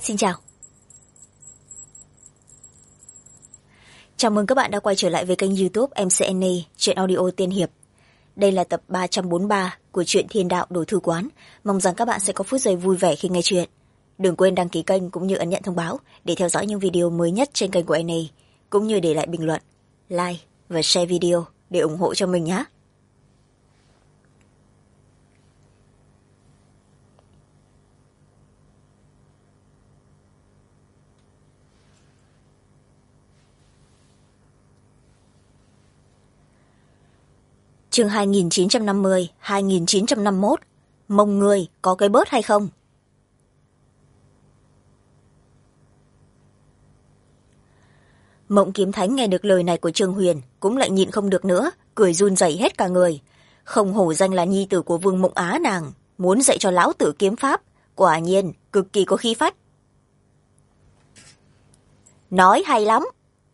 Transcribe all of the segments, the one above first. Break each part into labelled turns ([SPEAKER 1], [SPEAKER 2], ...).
[SPEAKER 1] Xin chào. Chào mừng các bạn đã quay trở lại với kênh YouTube MCNA Truyện Audio Tiên Hiệp. Đây là tập 343 của truyện Thiên Đạo Đồ Thư Quán. Mong rằng các bạn sẽ có phút giây vui vẻ khi nghe chuyện. Đừng quên đăng ký kênh cũng như ấn nhận thông báo để theo dõi những video mới nhất trên kênh của NA, cũng như để lại bình luận, like và share video để ủng hộ cho mình nhé. Chương 2950, 2951. Mông người có cái bớt hay không? Mộng Kiếm Thánh nghe được lời này của Trương Huyền cũng lại nhịn không được nữa, cười run rẩy hết cả người. Không hổ danh là nhi tử của Vương Mộng Á nàng, muốn dạy cho lão tử kiếm pháp, quả nhiên cực kỳ có khí phách. Nói hay lắm.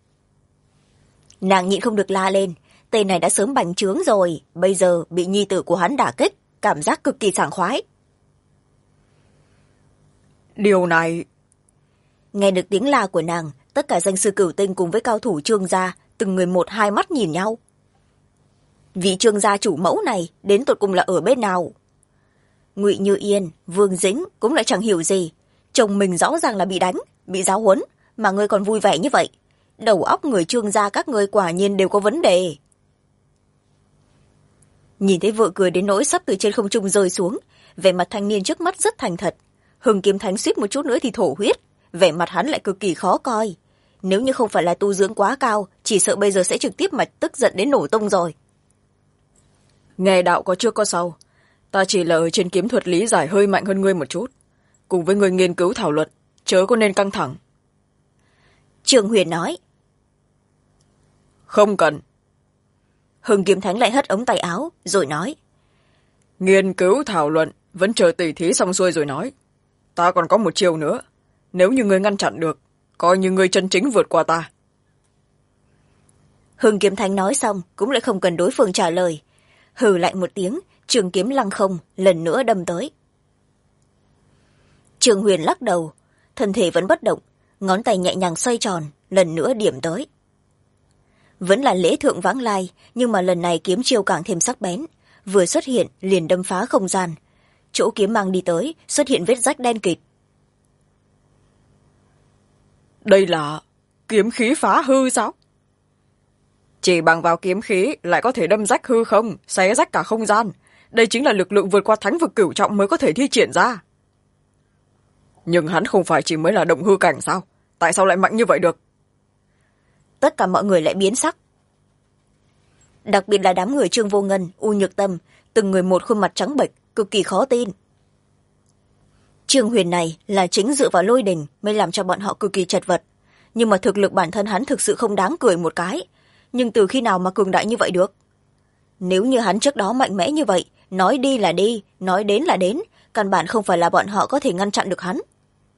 [SPEAKER 1] Nàng nhịn không được la lên, tên này đã sớm bành trướng rồi, bây giờ bị nhi tử của hắn đả kích, cảm giác cực kỳ sảng khoái.
[SPEAKER 2] Điều này...
[SPEAKER 1] Nghe được tiếng la của nàng, tất cả danh sư Cửu Tinh cùng với cao thủ Trương gia, từng người một hai mắt nhìn nhau. Vị Trương gia chủ mẫu này đến tột cùng là ở bên nào? Ngụy Như Yên, Vương Dĩnh cũng lại chẳng hiểu gì. Chồng mình rõ ràng là bị đánh, bị giáo huấn, mà ngươi còn vui vẻ như vậy. Đầu óc người Trương gia các ngươi quả nhiên đều có vấn đề. Nhìn thấy vợ cười đến nỗi sắp từ trên không trung rơi xuống, vẻ mặt thanh niên trước mắt rất thành thật. Hưng Kiếm Thánh suýt một chút nữa thì thổ huyết, vẻ mặt hắn lại cực kỳ khó coi. Nếu như không phải là tu dưỡng quá cao, chỉ sợ bây giờ sẽ trực tiếp mà tức giận đến nổ tung rồi.
[SPEAKER 2] Nghe đạo có trước có sau, ta chỉ là ở trên kiếm thuật lý giải hơi mạnh hơn ngươi một chút. Cùng với ngươi nghiên cứu thảo luận, chớ có nên căng thẳng.
[SPEAKER 1] Trương Huyền nói.
[SPEAKER 2] Không cần.
[SPEAKER 1] Hưng Kiếm Thánh lại hất ống tay áo, rồi nói.
[SPEAKER 2] Nghiên cứu thảo luận, vẫn chờ tỉ thí xong xuôi rồi nói. Ta còn có một chiều nữa. Nếu như ngươi ngăn chặn được, coi như ngươi chân chính vượt qua ta.
[SPEAKER 1] Hưng Kiếm Thánh nói xong, cũng lại không cần đối phương trả lời. Hừ lạnh một tiếng, trường kiếm lăng không, lần nữa đâm tới. Trương Huyền lắc đầu, thân thể vẫn bất động, ngón tay nhẹ nhàng xoay tròn, lần nữa điểm tới. Vẫn là lễ thượng vãng lai, nhưng mà lần này kiếm chiêu càng thêm sắc bén. Vừa xuất hiện, liền đâm phá không gian. Chỗ kiếm mang đi tới, xuất hiện vết rách đen kịt.
[SPEAKER 2] Đây là kiếm khí phá hư sao? Chỉ bằng vào kiếm khí lại có thể đâm rách hư không, xé rách cả không gian. Đây chính là lực lượng vượt qua thánh vực cửu trọng mới có thể thi triển ra. Nhưng hắn không phải chỉ mới là động hư cảnh sao? Tại sao lại mạnh như vậy được?
[SPEAKER 1] Tất cả mọi người lại biến sắc. Đặc biệt là đám người Trương Vô Ngân, U Nhược Tâm, từng người một khuôn mặt trắng bệch, cực kỳ khó tin. Trương Huyền này là chính dựa vào lôi đình mới làm cho bọn họ cực kỳ chật vật. Nhưng mà thực lực bản thân hắn thực sự không đáng cười một cái. Nhưng từ khi nào mà cường đại như vậy được? Nếu như hắn trước đó mạnh mẽ như vậy, nói đi là đi, nói đến là đến, căn bản không phải là bọn họ có thể ngăn chặn được hắn.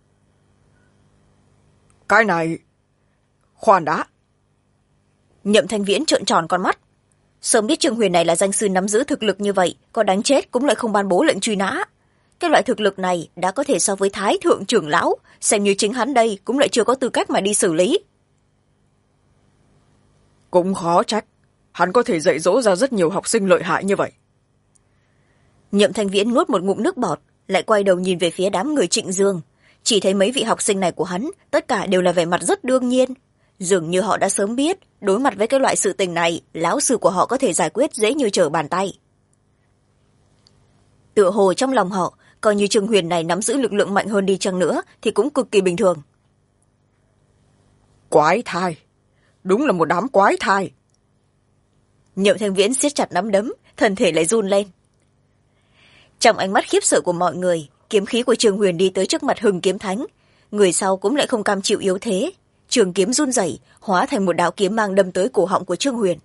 [SPEAKER 2] Cái này... Khoan đã.
[SPEAKER 1] Nhậm Thanh Viễn trợn tròn con mắt. Sớm biết Trương Huyền này là danh sư nắm giữ thực lực như vậy, có đánh chết cũng lại không ban bố lệnh truy nã. Cái loại thực lực này đã có thể so với Thái Thượng trưởng lão, xem như chính hắn đây cũng lại chưa có tư cách mà đi xử lý.
[SPEAKER 2] Cũng khó trách, hắn có thể dạy dỗ ra rất nhiều học sinh lợi hại như vậy.
[SPEAKER 1] Nhậm Thanh Viễn nuốt một ngụm nước bọt, lại quay đầu nhìn về phía đám người Trịnh Dương. Chỉ thấy mấy vị học sinh này của hắn, tất cả đều là vẻ mặt rất đương nhiên. Dường như họ đã sớm biết, đối mặt với cái loại sự tình này, lão sư của họ có thể giải quyết dễ như trở bàn tay. Tựa hồ trong lòng họ, coi như Trương Huyền này nắm giữ lực lượng mạnh hơn đi chăng nữa, thì cũng cực kỳ bình thường.
[SPEAKER 2] Quái thai. Đúng là một đám quái thai.
[SPEAKER 1] Nhậm Thanh Viễn siết chặt nắm đấm, thân thể lại run lên. Trong ánh mắt khiếp sợ của mọi người, kiếm khí của Trương Huyền đi tới trước mặt Hưng Kiếm Thánh. Người sau cũng lại không cam chịu yếu thế. Trường kiếm run rẩy, hóa thành một đạo kiếm mang đâm tới cổ họng của Trương Huyền.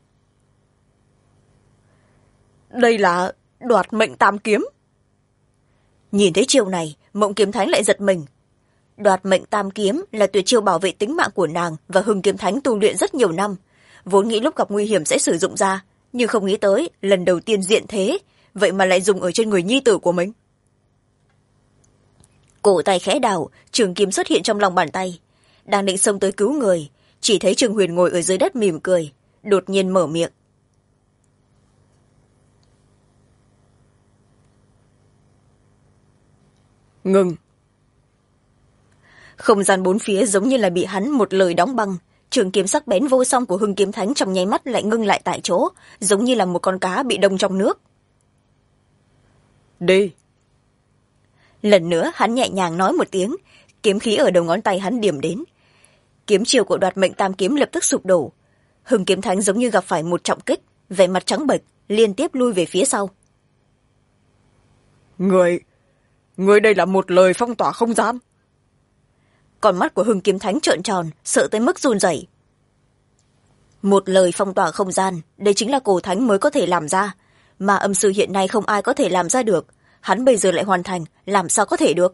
[SPEAKER 2] Đây là đoạt mệnh tam kiếm.
[SPEAKER 1] Nhìn thấy chiêu này, Mộng Kiếm Thánh lại giật mình. Đoạt mệnh tam kiếm là tuyệt chiêu bảo vệ tính mạng của nàng và Hưng Kiếm Thánh tu luyện rất nhiều năm. Vốn nghĩ lúc gặp nguy hiểm sẽ sử dụng ra, nhưng không nghĩ tới lần đầu tiên diện thế, vậy mà lại dùng ở trên người nhi tử của mình. cổ tay khẽ đảo, trường kiếm xuất hiện trong lòng bàn tay, đang định xông tới cứu người, chỉ thấy Trương Huyền ngồi ở dưới đất mỉm cười, đột nhiên mở miệng.
[SPEAKER 2] Ngừng.
[SPEAKER 1] Không gian bốn phía giống như là bị hắn một lời đóng băng, trường kiếm sắc bén vô song của Hưng Kiếm Thánh trong nháy mắt lại ngưng lại tại chỗ, giống như là một con cá bị đông trong nước.
[SPEAKER 2] Đi.
[SPEAKER 1] Lần nữa hắn nhẹ nhàng nói một tiếng, kiếm khí ở đầu ngón tay hắn điểm đến, kiếm chiều của Đoạt Mệnh Tam Kiếm lập tức sụp đổ. Hưng Kiếm Thánh giống như gặp phải một trọng kích, vẻ mặt trắng bệch, liên tiếp lui về phía sau.
[SPEAKER 2] Người đây là một lời phong tỏa không gian.
[SPEAKER 1] Con mắt của Hưng Kiếm Thánh trợn tròn, sợ tới mức run rẩy. Một lời phong tỏa không gian, đây chính là cổ thánh mới có thể làm ra, mà âm sư hiện nay không ai có thể làm ra được, hắn bây giờ lại hoàn thành, làm sao có thể được.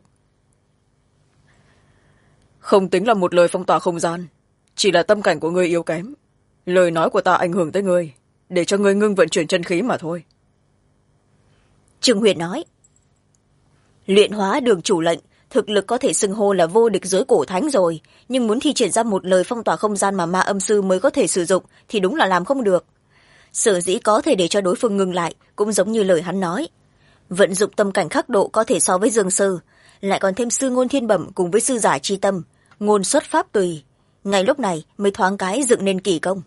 [SPEAKER 2] Không tính là một lời phong tỏa không gian, chỉ là tâm cảnh của ngươi yếu kém, lời nói của ta ảnh hưởng tới ngươi, để cho ngươi ngưng vận chuyển chân khí mà thôi.
[SPEAKER 1] Trương Huyền nói. Luyện hóa đường chủ lệnh, thực lực có thể xưng hô là vô địch dưới cổ thánh rồi, nhưng muốn thi triển ra một lời phong tỏa không gian mà ma âm sư mới có thể sử dụng thì đúng là làm không được. Sở dĩ có thể để cho đối phương ngừng lại cũng giống như lời hắn nói, vận dụng tâm cảnh khắc độ có thể so với dương sư, lại còn thêm sư ngôn thiên bẩm cùng với sư giả chi tâm, ngôn xuất pháp tùy, ngay lúc này mới thoáng cái dựng nên kỳ công.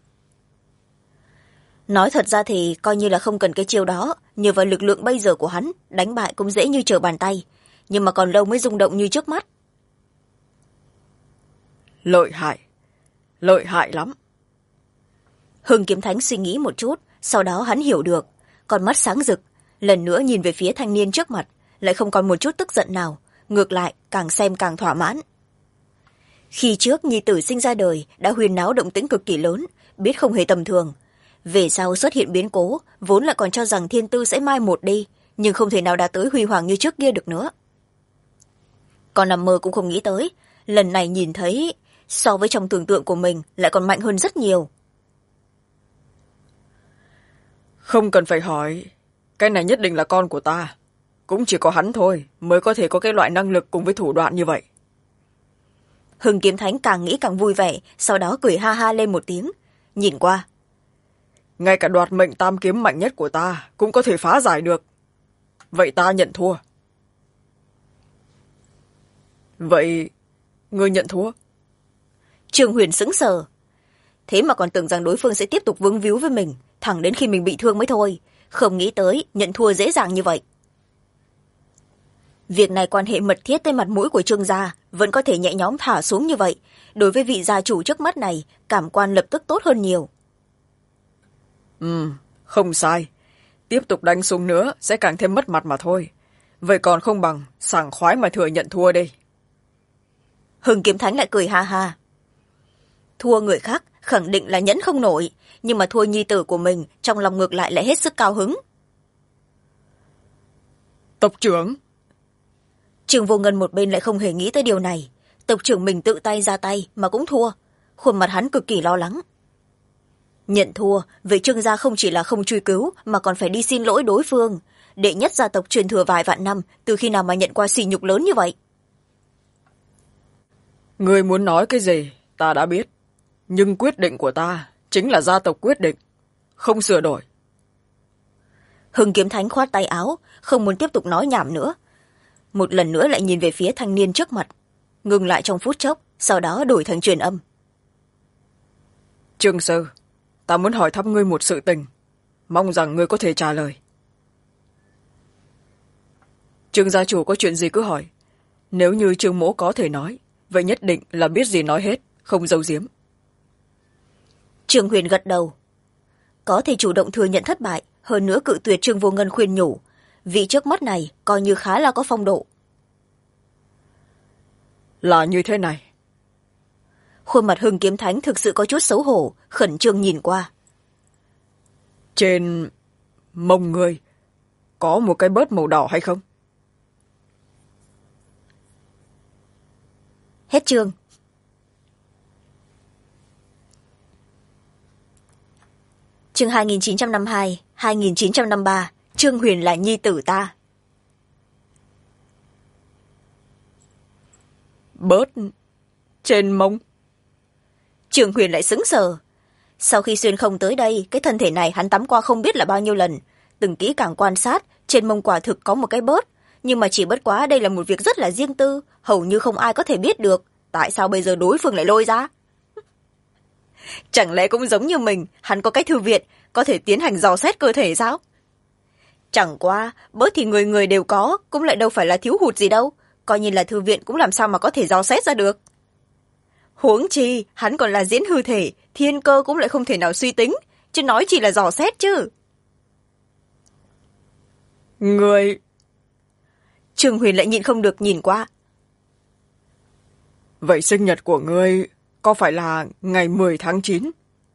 [SPEAKER 1] Nói thật ra thì coi như là không cần cái chiêu đó, nhờ vào lực lượng bây giờ của hắn, đánh bại cũng dễ như trở bàn tay, nhưng mà còn lâu mới rung động như trước mắt.
[SPEAKER 2] Lợi hại lắm.
[SPEAKER 1] Hưng Kiếm Thánh suy nghĩ một chút, sau đó hắn hiểu được, con mắt sáng rực, lần nữa nhìn về phía thanh niên trước mặt, lại không còn một chút tức giận nào, ngược lại càng xem càng thỏa mãn. Khi trước nhi tử sinh ra đời đã huyên náo động tĩnh cực kỳ lớn, biết không hề tầm thường. Về sau xuất hiện biến cố, vốn lại còn cho rằng thiên tư sẽ mai một đi, nhưng không thể nào đạt tới huy hoàng như trước kia được nữa. Còn nằm mơ cũng không nghĩ tới, lần này nhìn thấy so với trong tưởng tượng của mình lại còn mạnh hơn rất nhiều.
[SPEAKER 2] Không cần phải hỏi, cái này nhất định là con của ta, cũng chỉ có hắn thôi mới có thể có cái loại năng lực cùng với thủ đoạn như vậy.
[SPEAKER 1] Hưng Kiếm Thánh càng nghĩ càng vui vẻ, sau đó cười ha ha lên một tiếng, nhìn qua.
[SPEAKER 2] Ngay cả Đoạt Mệnh Tam Kiếm mạnh nhất của ta cũng có thể phá giải được, vậy ta nhận thua. Vậy ngươi nhận thua?
[SPEAKER 1] Trương Huyền sững sờ, thế mà còn tưởng rằng đối phương sẽ tiếp tục vướng víu với mình thẳng đến khi mình bị thương mới thôi, không nghĩ tới nhận thua dễ dàng như vậy. Việc này quan hệ mật thiết tới mặt mũi của Trương gia vẫn có thể nhẹ nhõm thả xuống như vậy, đối với vị gia chủ trước mắt này cảm quan lập tức tốt hơn nhiều.
[SPEAKER 2] Không sai, tiếp tục đánh xuống nữa sẽ càng thêm mất mặt mà thôi, vậy còn không bằng sảng khoái mà thừa nhận thua đi.
[SPEAKER 1] Hưng Kiếm Thánh lại cười ha ha. Thua người khác khẳng định là nhẫn không nổi, nhưng mà thua nhi tử của mình trong lòng ngược lại hết sức cao hứng.
[SPEAKER 2] Tộc trưởng.
[SPEAKER 1] Trương Vô Ngân một bên lại không hề nghĩ tới điều này, tộc trưởng mình tự tay ra tay mà cũng thua, khuôn mặt hắn cực kỳ lo lắng. Nhận thua, vậy Trương gia không chỉ là không truy cứu mà còn phải đi xin lỗi đối phương, đệ nhất gia tộc truyền thừa vài vạn năm, từ khi nào mà nhận qua sỉ nhục lớn như vậy.
[SPEAKER 2] Ngươi muốn nói cái gì ta đã biết, nhưng quyết định của ta chính là gia tộc quyết định, không sửa đổi.
[SPEAKER 1] Hưng Kiếm Thánh khoát tay áo, không muốn tiếp tục nói nhảm nữa, một lần nữa lại nhìn về phía thanh niên trước mặt, ngừng lại trong phút chốc, sau đó đổi thành truyền âm.
[SPEAKER 2] Trương sư, ta muốn hỏi thăm ngươi một sự tình, mong rằng ngươi có thể trả lời. Trương gia chủ có chuyện gì cứ hỏi, nếu như Trương mỗ có thể nói, vậy nhất định là biết gì nói hết, không giấu giếm.
[SPEAKER 1] Trương Huyền gật đầu, có thể chủ động thừa nhận thất bại, hơn nữa cự tuyệt Trương Vô Ngân khuyên nhủ, vị trước mắt này coi như khá là có phong độ.
[SPEAKER 2] Là như thế này.
[SPEAKER 1] Khuôn mặt Hưng Kiếm Thánh thực sự có chút xấu hổ, khẩn trương nhìn qua.
[SPEAKER 2] Trên mông ngươi có một cái bớt màu đỏ hay không?
[SPEAKER 1] Hết chương. Chương 2952, 2953, Trương Huyền là nhi tử ta.
[SPEAKER 2] Bớt trên mông.
[SPEAKER 1] Trương Huyền lại sững sờ. Sau khi xuyên không tới đây, cái thân thể này hắn tắm qua không biết là bao nhiêu lần, từng kỹ càng quan sát, trên mông quả thực có một cái bớt, nhưng mà chỉ bất quá đây là một việc rất là riêng tư, hầu như không ai có thể biết được. Tại sao bây giờ đối phương lại lôi ra? Chẳng lẽ cũng giống như mình, hắn có cái thư viện, có thể tiến hành dò xét cơ thể sao? Chẳng qua, bớt thì người người đều có, cũng lại đâu phải là thiếu hụt gì đâu. Coi như là thư viện cũng làm sao mà có thể dò xét ra được. Huống chi, hắn còn là diễn hư thể, thiên cơ cũng lại không thể nào suy tính, chứ nói chỉ là dò xét chứ.
[SPEAKER 2] Người...
[SPEAKER 1] Trương Huyền lại nhịn không được nhìn qua.
[SPEAKER 2] Vậy sinh nhật của ngươi có phải là ngày 10 tháng 9?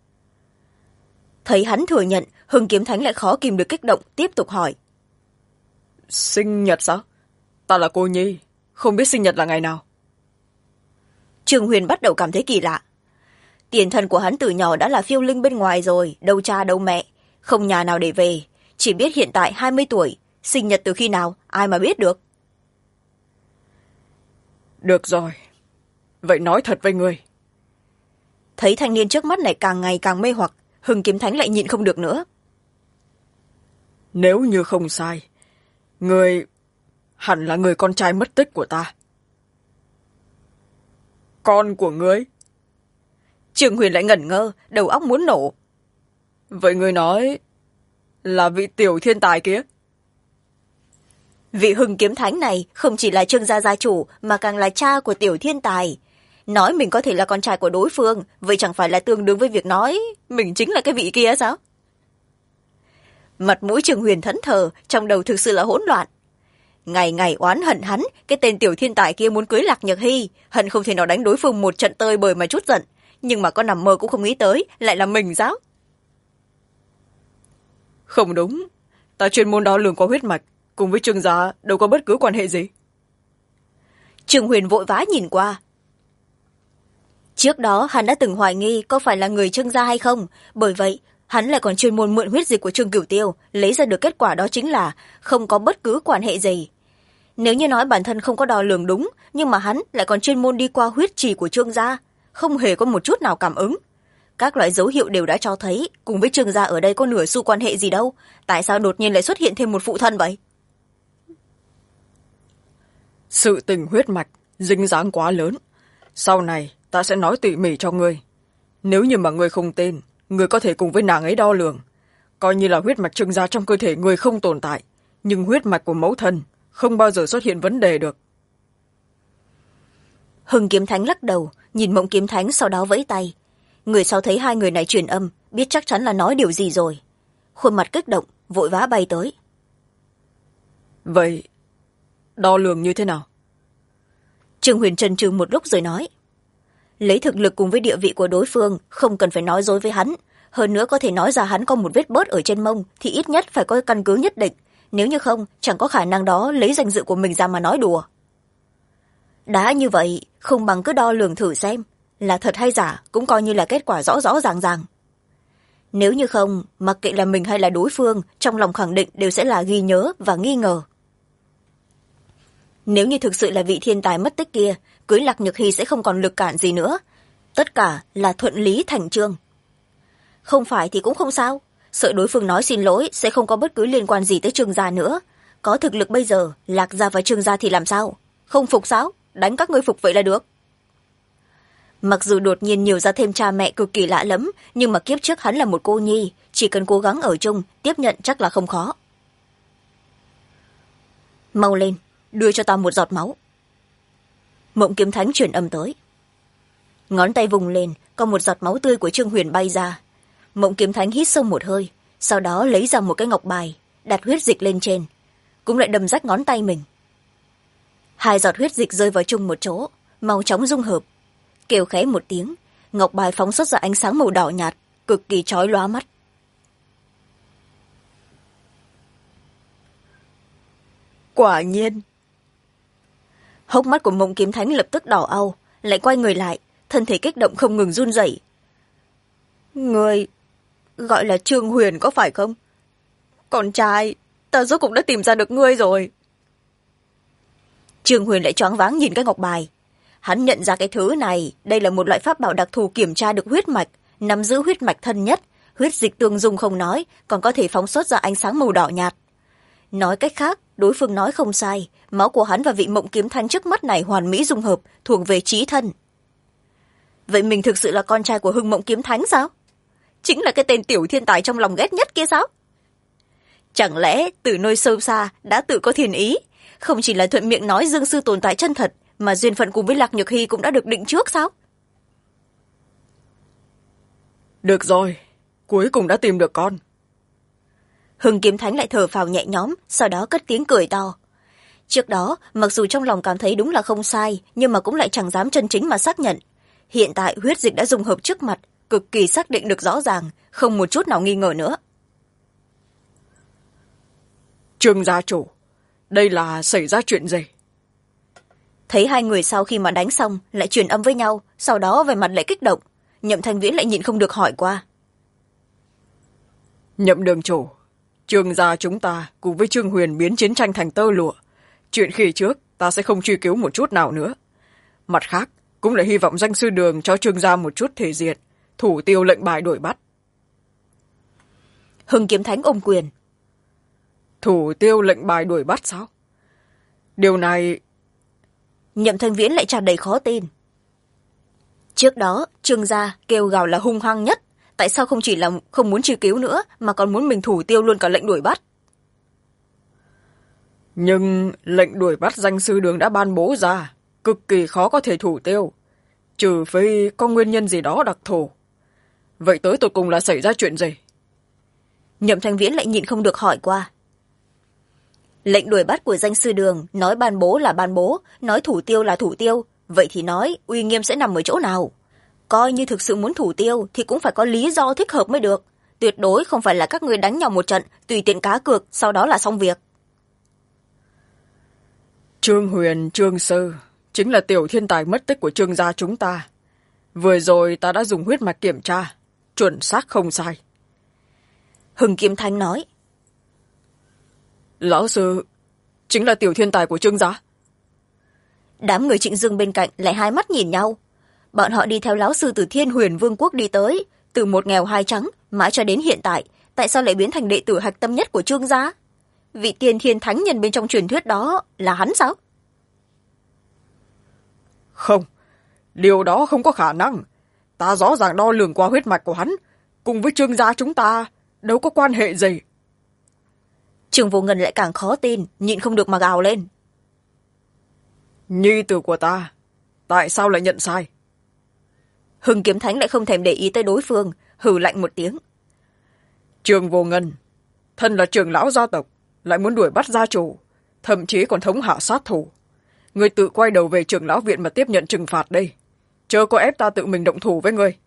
[SPEAKER 1] Thấy hắn thừa nhận, Hưng Kiếm Thánh lại khó kìm được kích động, tiếp tục hỏi.
[SPEAKER 2] Sinh nhật sao? Ta là cô nhi, không biết sinh nhật là ngày nào.
[SPEAKER 1] Trương Huyền bắt đầu cảm thấy kỳ lạ. Tiền thân của hắn từ nhỏ đã là phiêu linh bên ngoài rồi, đâu cha đâu mẹ, không nhà nào để về, chỉ biết hiện tại 20 tuổi, sinh nhật từ khi nào, ai mà biết được.
[SPEAKER 2] Được rồi, vậy nói thật với ngươi.
[SPEAKER 1] Thấy thanh niên trước mắt này càng ngày càng mê hoặc, Hưng Kiếm Thánh lại nhịn không được nữa.
[SPEAKER 2] Nếu như không sai, ngươi hẳn là người con trai mất tích của ta. Con của ngươi?
[SPEAKER 1] Trương Huyền lại ngẩn ngơ, đầu óc muốn nổ.
[SPEAKER 2] Vậy ngươi nói là vị tiểu thiên tài kia?
[SPEAKER 1] Vị Hưng Kiếm Thánh này không chỉ là Trương gia gia chủ mà càng là cha của tiểu thiên tài. Nói mình có thể là con trai của đối phương, vậy chẳng phải là tương đương với việc nói mình chính là cái vị kia sao? Mặt mũi Trương Huyền thẫn thờ, trong đầu thực sự là hỗn loạn. Ngày ngày oán hận hắn, cái tên tiểu thiên tài kia muốn cưới Lạc Nhược Hy, hận không thể nào đánh đối phương một trận tơi bời mà chút giận, nhưng mà có nằm mơ cũng không nghĩ tới lại là mình sao?
[SPEAKER 2] Không đúng, ta chuyên môn đo lường qua huyết mạch, cùng với Trương gia đâu có bất cứ quan hệ gì.
[SPEAKER 1] Trương Huyền vội vã nhìn qua. Trước đó hắn đã từng hoài nghi có phải là người Trương gia hay không, bởi vậy hắn lại còn chuyên môn mượn huyết dịch của Trương Cửu Tiêu, lấy ra được kết quả đó chính là không có bất cứ quan hệ gì. Nếu như nói bản thân không có đo lường đúng, nhưng mà hắn lại còn chuyên môn đi qua huyết trì của Trương gia, không hề có một chút nào cảm ứng. Các loại dấu hiệu đều đã cho thấy cùng với Trương gia ở đây có nửa xu quan hệ gì đâu, tại sao đột nhiên lại xuất hiện thêm một phụ thân vậy?
[SPEAKER 2] Sự tình huyết mạch dính dáng quá lớn, sau này ta sẽ nói tỉ mỉ cho ngươi. Nếu như mà ngươi không tin, ngươi có thể cùng với nàng ấy đo lường, coi như là huyết mạch Trương gia trong cơ thể ngươi không tồn tại, nhưng huyết mạch của mẫu thân không bao giờ xuất hiện vấn đề được.
[SPEAKER 1] Hưng Kiếm Thánh lắc đầu, nhìn Mộng Kiếm Thánh, sau đó vẫy tay. Người sau thấy hai người này truyền âm, biết chắc chắn là nói điều gì rồi, khuôn mặt kích động vội vã bay tới.
[SPEAKER 2] Vậy đo lường như thế nào?
[SPEAKER 1] Trương Huyền chần chừ một lúc rồi nói. Lấy thực lực cùng với địa vị của đối phương, không cần phải nói dối với hắn, hơn nữa có thể nói ra hắn có một vết bớt ở trên mông thì ít nhất phải có căn cứ nhất định, nếu như không chẳng có khả năng đó lấy danh dự của mình ra mà nói đùa. Đã như vậy, không bằng cứ đo lường thử xem, là thật hay giả cũng coi như là kết quả rõ rõ ràng ràng. Nếu như không, mặc kệ là mình hay là đối phương, trong lòng khẳng định đều sẽ là ghi nhớ và nghi ngờ. Nếu như thực sự là vị thiên tài mất tích kia, cưới Lạc Nhược Hy sẽ không còn lực cản gì nữa, tất cả là thuận lý thành chương. Không phải thì cũng không sao, sợ đối phương nói xin lỗi sẽ không có bất cứ liên quan gì tới Trương gia nữa. Có thực lực bây giờ, Lạc gia và Trương gia thì làm sao? Không phục sao? Đánh các ngươi phục vậy là được. Mặc dù đột nhiên nhiều ra thêm cha mẹ cực kỳ lạ lẫm, nhưng mà kiếp trước hắn là một cô nhi, chỉ cần cố gắng ở chung, tiếp nhận chắc là không khó. Mau lên, đưa cho ta một giọt máu. Mộng Kiếm Thánh truyền âm tới. Ngón tay vùng lên, có một giọt máu tươi của Trương Huyền bay ra. Mộng Kiếm Thánh hít sâu một hơi, sau đó lấy ra một cái ngọc bài, đặt huyết dịch lên trên, cũng lại đâm rách ngón tay mình. Hai giọt huyết dịch rơi vào chung một chỗ, mau chóng dung hợp. Kêu khẽ một tiếng, ngọc bài phóng xuất ra ánh sáng màu đỏ nhạt, cực kỳ chói lóa mắt. Quả nhiên. Hốc mắt của Mộng Kiếm Thánh lập tức đỏ au, lại quay người lại, thân thể kích động không ngừng run rẩy. Người gọi là Trương Huyền có phải không? Con trai, ta rốt cục đã tìm ra được ngươi rồi. Trương Huyền lại choáng váng nhìn cái ngọc bài. hắn nhận ra cái thứ này, đây là một loại pháp bảo đặc thù kiểm tra được huyết mạch, nắm giữ huyết mạch thân nhất, huyết dịch tương dung không nói, còn có thể phóng xuất ra ánh sáng màu đỏ nhạt. Nói cách khác, đối phương nói không sai, máu của hắn và vị Mộng Kiếm Thánh trước mắt này hoàn mỹ dung hợp, thuộc về chí thân. Vậy mình thực sự là con trai của Hưng Mộng Kiếm Thánh sao? Chính là cái tên tiểu thiên tài trong lòng ghét nhất kia sao? Chẳng lẽ từ nơi sâu xa đã tự có thiên ý, không chỉ là thuận miệng nói Dương sư tồn tại chân thật, mà duyên phận cùng với Lạc Nhược Hy cũng đã được định trước sao?
[SPEAKER 2] Được rồi, cuối cùng đã tìm được con.
[SPEAKER 1] Hưng Kiếm Thánh lại thở phào nhẹ nhõm, sau đó cất tiếng cười to. Trước đó, mặc dù trong lòng cảm thấy đúng là không sai, nhưng mà cũng lại chẳng dám chân chính mà xác nhận. Hiện tại huyết dịch đã dung hợp trước mặt, cực kỳ xác định được rõ ràng, không một chút nào nghi ngờ nữa.
[SPEAKER 2] Trương gia chủ, đây là xảy ra chuyện gì?
[SPEAKER 1] Thấy hai người sau khi mà đánh xong lại truyền âm với nhau, sau đó về mặt lại kích động, Nhậm Thanh Viễn lại nhịn không được hỏi qua.
[SPEAKER 2] Nhậm đường chủ, Trương gia chúng ta cùng với Trương Huyền biến chiến tranh thành tơ lụa. Chuyện khi trước ta sẽ không truy cứu một chút nào nữa. Mặt khác, cũng là hy vọng danh sư đường cho Trương gia một chút thể diện, thủ tiêu lệnh bài đuổi bắt.
[SPEAKER 1] Hưng Kiếm Thánh ôm quyền.
[SPEAKER 2] Thủ tiêu lệnh bài đuổi bắt sao? Điều này...
[SPEAKER 1] Nhậm Thanh Viễn lại tràn đầy khó tin. Trước đó, Trương gia kêu gào là hung hăng nhất, tại sao không chỉ là không muốn truy cứu nữa, mà còn muốn mình thủ tiêu luôn cả lệnh đuổi bắt?
[SPEAKER 2] Nhưng lệnh đuổi bắt danh sư đường đã ban bố ra, cực kỳ khó có thể thủ tiêu, trừ phi có nguyên nhân gì đó đặc thù. Vậy tới tột cùng là xảy ra chuyện gì?
[SPEAKER 1] Nhậm Thanh Viễn lại nhịn không được hỏi qua. Lệnh đuổi bắt của danh sư đường, nói ban bố là ban bố, nói thủ tiêu là thủ tiêu, vậy thì nói uy nghiêm sẽ nằm ở chỗ nào? Coi như thực sự muốn thủ tiêu thì cũng phải có lý do thích hợp mới được, tuyệt đối không phải là các người đánh nhau một trận, tùy tiện cá cược, sau đó là xong việc.
[SPEAKER 2] Trương Huyền, Trương Sư chính là tiểu thiên tài mất tích của Trương gia chúng ta. Vừa rồi ta đã dùng huyết mạch kiểm tra, chuẩn xác không sai.
[SPEAKER 1] Hưng Kiếm Thánh nói.
[SPEAKER 2] Lão sư chính là tiểu thiên tài của Trương gia.
[SPEAKER 1] Đám người Trịnh Dương bên cạnh lại hai mắt nhìn nhau. Bọn họ đi theo lão sư từ Thiên Huyền Vương quốc đi tới, từ một nghèo hai trắng mãi cho đến hiện tại, tại sao lại biến thành đệ tử hạch tâm nhất của Trương gia? Vị tiên thiên thánh nhân bên trong truyền thuyết đó là hắn sao?
[SPEAKER 2] Không, điều đó không có khả năng. Ta rõ ràng đo lường qua huyết mạch của hắn, cùng với Trương gia chúng ta đâu có quan hệ gì.
[SPEAKER 1] Trương Vô Ngân lại càng khó tin, nhịn không được mà gào lên.
[SPEAKER 2] Nhi tử của ta, tại sao lại nhận sai?
[SPEAKER 1] Hưng Kiếm Thánh lại không thèm để ý tới đối phương, hừ lạnh một tiếng.
[SPEAKER 2] Trương Vô Ngân, thân là trưởng lão gia tộc, lại muốn đuổi bắt gia chủ, thậm chí còn thống hạ sát thủ. Ngươi tự quay đầu về trưởng lão viện mà tiếp nhận trừng phạt đây. Chớ có ép ta tự mình động thủ với ngươi.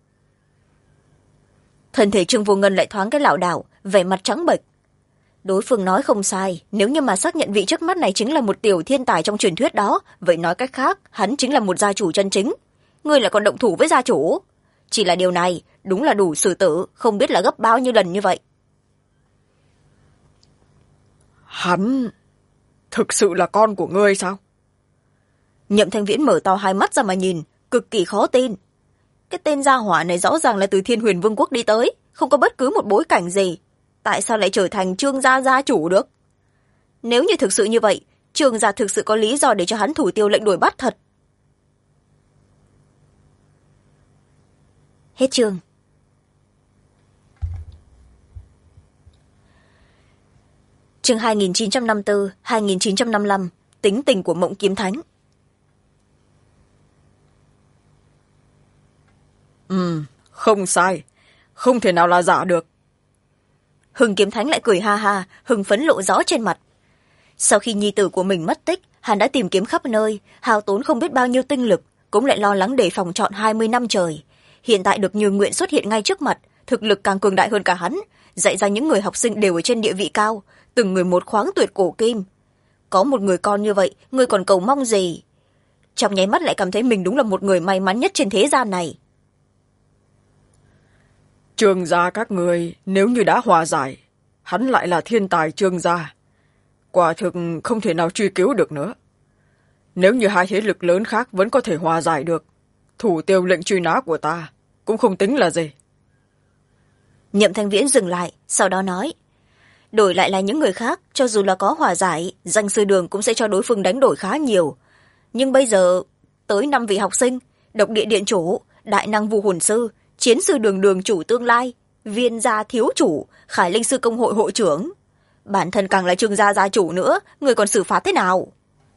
[SPEAKER 1] Thân thể Trương Vô Ngân lại thoáng cái lảo đảo, vẻ mặt trắng bệch. Đối phương nói không sai, nếu như mà xác nhận vị trước mắt này chính là một tiểu thiên tài trong truyền thuyết đó, vậy nói cách khác, hắn chính là một gia chủ chân chính. Ngươi lại còn động thủ với gia chủ. Chỉ là điều này, đúng là đủ xử tử, không biết là gấp bao nhiêu lần như vậy.
[SPEAKER 2] Hắn thực sự là con của ngươi sao?
[SPEAKER 1] Nhậm Thanh Viễn mở to hai mắt ra mà nhìn, cực kỳ khó tin. Cái tên gia hỏa này rõ ràng là từ Thiên Huyền Vương quốc đi tới, không có bất cứ một bối cảnh gì. Tại sao lại trở thành Trương gia gia chủ được? Nếu như thực sự như vậy, Trương gia thực sự có lý do để cho hắn thủ tiêu lệnh đuổi bắt thật. Hết chương. Chương 2954-2955, tính tình của Mộng Kiếm Thánh.
[SPEAKER 2] Không sai, không thể nào là giả được.
[SPEAKER 1] Hưng Kiếm Thánh lại cười ha ha, hưng phấn lộ rõ trên mặt. Sau khi nhi tử của mình mất tích, hắn đã tìm kiếm khắp nơi, hao tốn không biết bao nhiêu tinh lực, cũng lại lo lắng đề phòng trọn 20 năm trời. Hiện tại được Như Nguyện xuất hiện ngay trước mặt, thực lực càng cường đại hơn cả hắn, dạy ra những người học sinh đều ở trên địa vị cao, từng người một khoáng tuyệt cổ kim. Có một người con như vậy, người còn cầu mong gì? Trong nháy mắt lại cảm thấy mình đúng là một người may mắn nhất trên thế gian này.
[SPEAKER 2] Trương gia các người nếu như đã hòa giải, hắn lại là thiên tài Trương gia, quả thực không thể nào truy cứu được nữa. nếu như hai thế lực lớn khác vẫn có thể hòa giải được, thủ tiêu lệnh truy nã của ta cũng không tính là gì.
[SPEAKER 1] Nhậm Thanh Viễn dừng lại, sau đó nói, đổi lại là những người khác, cho dù là có hòa giải, danh sư đường cũng sẽ cho đối phương đánh đổi khá nhiều. Nhưng bây giờ tới 5 vị học sinh, độc địa điện chủ, đại năng vu hồn sư, chiến sư đường đường chủ tương lai, viên gia thiếu chủ, khải linh sư công hội hội trưởng, bản thân càng là Trương gia gia chủ nữa, người còn xử phạt thế nào?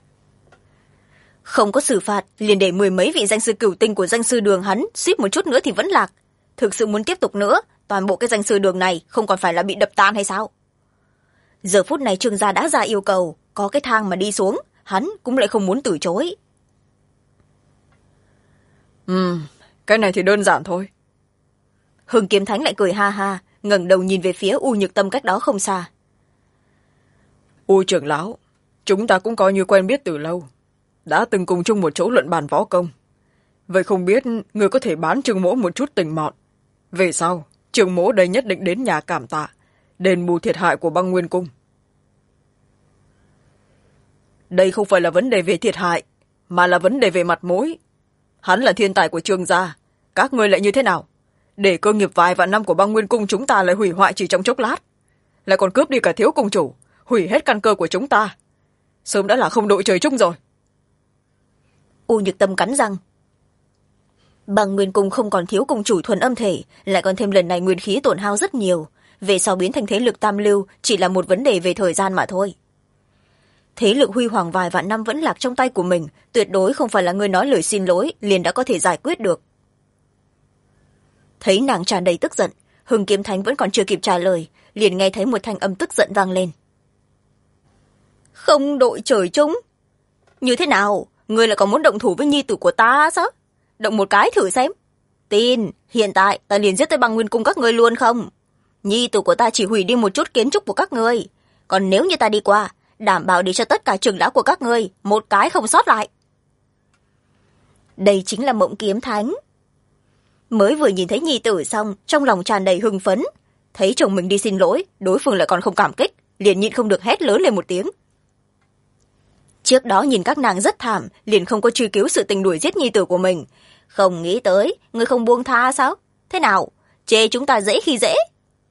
[SPEAKER 1] Không có xử phạt, liền để 10 mấy vị danh sư cửu tinh của danh sư đường hắn suýt một chút nữa thì vẫn lạc. Thực sự muốn tiếp tục nữa, toàn bộ cái danh sư đường này không còn phải là bị đập tan hay sao? Giờ phút này Trương gia đã ra yêu cầu, có cái thang mà đi xuống, hắn cũng lại không muốn từ chối.
[SPEAKER 2] Cái này thì đơn giản thôi.
[SPEAKER 1] Hưng Kiếm Thánh lại cười ha ha, ngẩng đầu nhìn về phía U Nhược Tâm cách đó không xa.
[SPEAKER 2] U trưởng lão, chúng ta cũng coi như quen biết từ lâu, đã từng cùng chung một chỗ luận bàn võ công. Vậy không biết người có thể bán Trương mỗ một chút tình mọn, về sau Trương mỗ đây nhất định đến nhà cảm tạ, đền bù thiệt hại của Băng Nguyên cung. Đây không phải là vấn đề về thiệt hại, mà là vấn đề về mặt mũi. Hắn là thiên tài của Trương gia, các ngươi lại như thế nào? Để cơ nghiệp vài vạn năm của Băng Nguyên cung chúng ta lại hủy hoại chỉ trong chốc lát, lại còn cướp đi cả thiếu cung chủ, hủy hết căn cơ của chúng ta. Sớm đã là không đội trời chung rồi.
[SPEAKER 1] U Nhược Tâm cắn răng. Băng Nguyên cung không còn thiếu cung chủ thuần âm thể, lại còn thêm lần này nguyên khí tổn hao rất nhiều, về sau biến thành thế lực tam lưu chỉ là một vấn đề về thời gian mà thôi. Thế lực huy hoàng vài vạn năm vẫn lạc trong tay của mình, tuyệt đối không phải là người nói lời xin lỗi liền đã có thể giải quyết được. Thấy nàng tràn đầy tức giận, Hưng Kiếm Thánh vẫn còn chưa kịp trả lời, liền nghe thấy một thanh âm tức giận vang lên. Không đội trời chung? Như thế nào? Ngươi lại còn muốn động thủ với nhi tử của ta sao? Động một cái thử xem. Tin, hiện tại ta liền giết tới Băng Nguyên cung các ngươi luôn không? Nhi tử của ta chỉ hủy đi một chút kiến trúc của các ngươi. Còn nếu như ta đi qua, đảm bảo để cho tất cả trưởng lão của các ngươi một cái không sót lại. Đây chính là Mộng Kiếm Thánh. Mới vừa nhìn thấy nhi tử xong, trong lòng tràn đầy hưng phấn. Thấy chồng mình đi xin lỗi, đối phương lại còn không cảm kích, liền nhịn không được hét lớn lên một tiếng. Trước đó nhìn các nàng rất thảm, liền không có truy cứu sự tình đuổi giết nhi tử của mình. Không nghĩ tới, ngươi không buông tha sao? Thế nào? Chê chúng ta dễ khi dễ?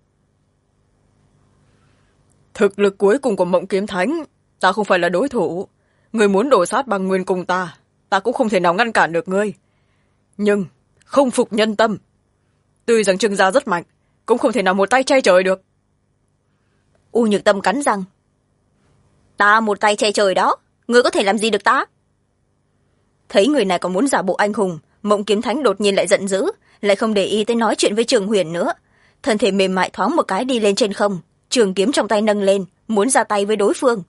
[SPEAKER 2] Thực lực cuối cùng của Mộng Kiếm Thánh, ta không phải là đối thủ. Ngươi muốn đổ sát Băng Nguyên cùng ta cũng không thể nào ngăn cản được ngươi. Nhưng, không phục nhân tâm. Tuy rằng Trương gia rất mạnh, cũng không thể nào một tay che trời được.
[SPEAKER 1] U Nhược Tâm cắn răng. Ta một tay che trời đó, ngươi có thể làm gì được ta? Thấy người này còn muốn giả bộ anh hùng, Mộng Kiếm Thánh đột nhiên lại giận dữ, lại không để ý tới nói chuyện với Trường Huyền nữa. Thân thể mềm mại thoáng một cái đi lên trên không, trường kiếm trong tay nâng lên, muốn ra tay với đối phương.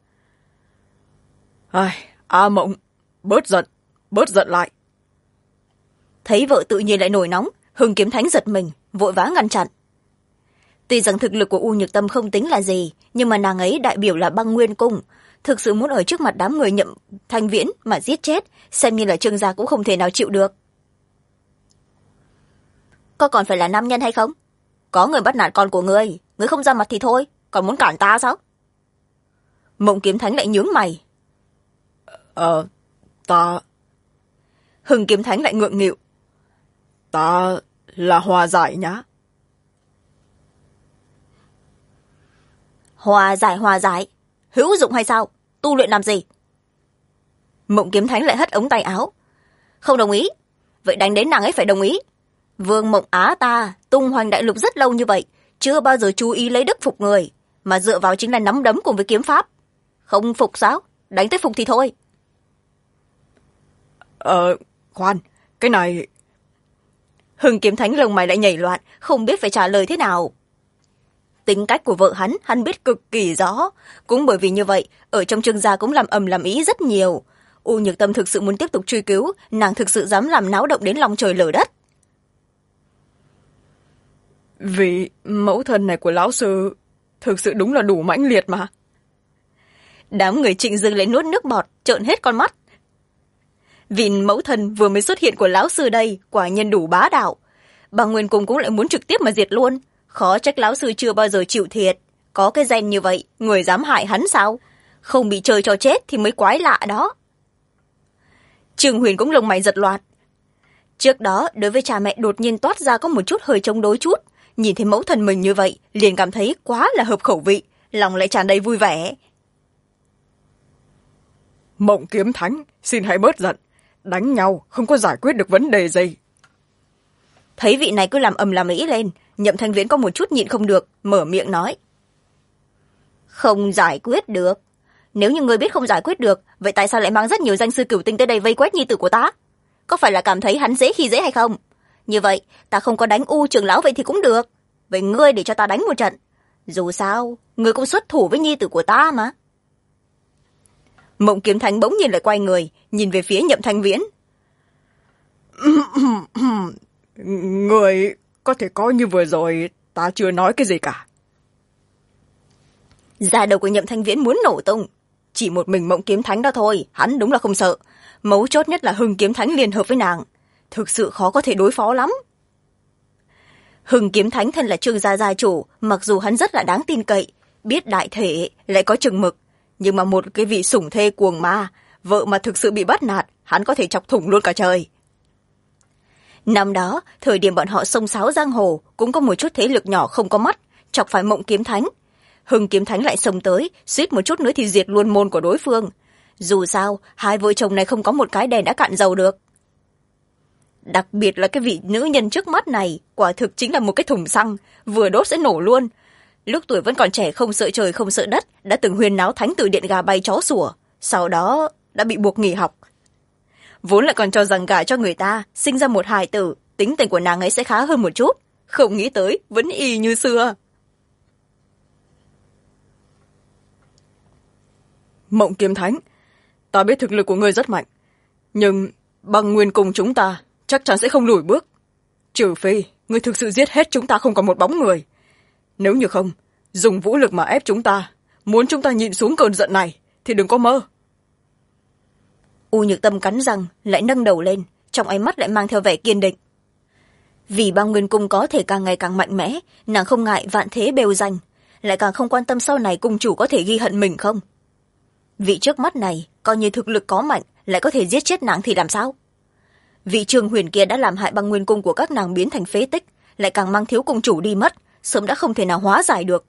[SPEAKER 2] Mộng, bớt giận lại.
[SPEAKER 1] Thấy vợ tự nhiên lại nổi nóng, Hưng Kiếm Thánh giật mình, vội vã ngăn chặn. Tuy rằng thực lực của U Nhược Tâm không tính là gì, nhưng mà nàng ấy đại biểu là Băng Nguyên cung, thực sự muốn ở trước mặt đám người Nhậm Thanh Viễn mà giết chết, xem như là Trương gia cũng không thể nào chịu được. Có còn phải là nam nhân hay không? Có người bắt nạt con của ngươi không ra mặt thì thôi, còn muốn cản ta sao? Mộng Kiếm Thánh lại nhướng mày.
[SPEAKER 2] Ta...
[SPEAKER 1] Hưng Kiếm Thánh lại ngượng nghịu.
[SPEAKER 2] Ta là hòa giải nhá.
[SPEAKER 1] Hòa giải, hữu dụng hay sao? Tu luyện làm gì? Mộng Kiếm Thánh lại hất ống tay áo. Không đồng ý, vậy đánh đến nàng ấy phải đồng ý. Vương Mộng Á ta tung hoành đại lục rất lâu như vậy, chưa bao giờ chú ý lấy đức phục người, mà dựa vào chính là nắm đấm cùng với kiếm pháp. Không phục sao? Đánh tới phục thì thôi.
[SPEAKER 2] Khoan, cái này...
[SPEAKER 1] Hưng Kiếm Thánh lông mày lại nhảy loạn, không biết phải trả lời thế nào. Tính cách của vợ hắn biết cực kỳ rõ. Cũng bởi vì như vậy, ở trong Trương gia cũng làm ầm làm ý rất nhiều. U Nhược Tâm thực sự muốn tiếp tục truy cứu, nàng thực sự dám làm náo động đến lòng trời lở đất.
[SPEAKER 2] Vì mẫu thân này của lão sư thực sự đúng là đủ mãnh liệt mà.
[SPEAKER 1] Đám người Trịnh Dương lại nuốt nước bọt, trợn hết con mắt. Vì mẫu thân vừa mới xuất hiện của lão sư đây, quả nhiên đủ bá đạo. Băng Nguyên cung cũng lại muốn trực tiếp mà diệt luôn. Khó trách lão sư chưa bao giờ chịu thiệt. Có cái gen như vậy, người dám hại hắn sao? Không bị chơi cho chết thì mới quái lạ đó. Trương Huyền cũng lông mày giật loạt. Trước đó đối với cha mẹ đột nhiên toát ra có một chút hơi chống đối chút, nhìn thấy mẫu thân mình như vậy liền cảm thấy quá là hợp khẩu vị, lòng lại tràn đầy vui vẻ.
[SPEAKER 2] Mộng Kiếm Thánh, xin hãy bớt giận, đánh nhau không có giải quyết được vấn đề gì.
[SPEAKER 1] Thấy vị này cứ làm ầm làm ĩ lên, Nhậm Thanh Viễn có một chút nhịn không được, mở miệng nói. Không giải quyết được? Nếu như ngươi biết không giải quyết được, vậy tại sao lại mang rất nhiều danh sư cửu tinh tới đây vây quét nhi tử của ta? Có phải là cảm thấy hắn dễ khi dễ hay không? Như vậy ta không có đánh U trưởng lão vậy thì cũng được, vậy ngươi để cho ta đánh một trận, dù sao ngươi cũng xuất thủ với nhi tử của ta mà. Mộng Kiếm Thánh bỗng nhiên lại quay người nhìn về phía Nhậm Thanh Viễn.
[SPEAKER 2] Người có thể coi như vừa rồi ta chưa nói cái gì cả.
[SPEAKER 1] Da đầu của Nhậm Thanh Viễn muốn nổ tung. Chỉ một mình Mộng Kiếm Thánh đó thôi, hắn đúng là không sợ. Mấu chốt nhất là Hưng Kiếm Thánh liên hợp với nàng, thực sự khó có thể đối phó lắm. Hưng Kiếm Thánh thân là Trương gia gia chủ, mặc dù hắn rất là đáng tin cậy, biết đại thể lại có chừng mực, nhưng mà một cái vị sủng thê cuồng ma, vợ mà thực sự bị bắt nạt, hắn có thể chọc thủng luôn cả trời. Năm đó thời điểm bọn họ xông xáo giang hồ, cũng có một chút thế lực nhỏ không có mắt chọc phải Mộng Kiếm Thánh. Hưng Kiếm Thánh lại xông tới, suýt một chút nữa thì diệt luôn môn của đối phương. Dù sao hai vợ chồng này không có một cái đèn đã cạn dầu được. Đặc biệt là cái vị nữ nhân trước mắt này, quả thực chính là một cái thùng xăng, vừa đốt sẽ nổ luôn. Lúc tuổi vẫn còn trẻ không sợ trời không sợ đất, đã từng huyên náo thánh tử điện gà bay chó sủa, sau đó đã bị buộc nghỉ học. Vốn lại còn cho rằng gả cho người ta sinh ra một hài tử, tính tình của nàng ấy sẽ khá hơn một chút, không nghĩ tới vẫn y như xưa.
[SPEAKER 2] Mộng Kiếm Thánh, ta biết thực lực của ngươi rất mạnh, nhưng bằng nguyên cùng chúng ta chắc chắn sẽ không lùi bước, trừ phi ngươi thực sự giết hết chúng ta không còn một bóng người. Nếu như không, dùng vũ lực mà ép chúng ta, muốn chúng ta nhịn xuống cơn giận này thì đừng có mơ.
[SPEAKER 1] U Nhược Tâm cắn răng lại nâng đầu lên, trong ánh mắt lại mang theo vẻ kiên định. Vì băng nguyên cung có thể càng ngày càng mạnh mẽ, nàng không ngại vạn thế bêu danh, lại càng không quan tâm sau này cung chủ có thể ghi hận mình không. Vị trước mắt này coi như thực lực có mạnh, lại có thể giết chết nàng thì làm sao? Vị Trương Huyền kia đã làm hại băng nguyên cung của các nàng biến thành phế tích, lại càng mang thiếu cung chủ đi mất, sớm đã không thể nào hóa giải được.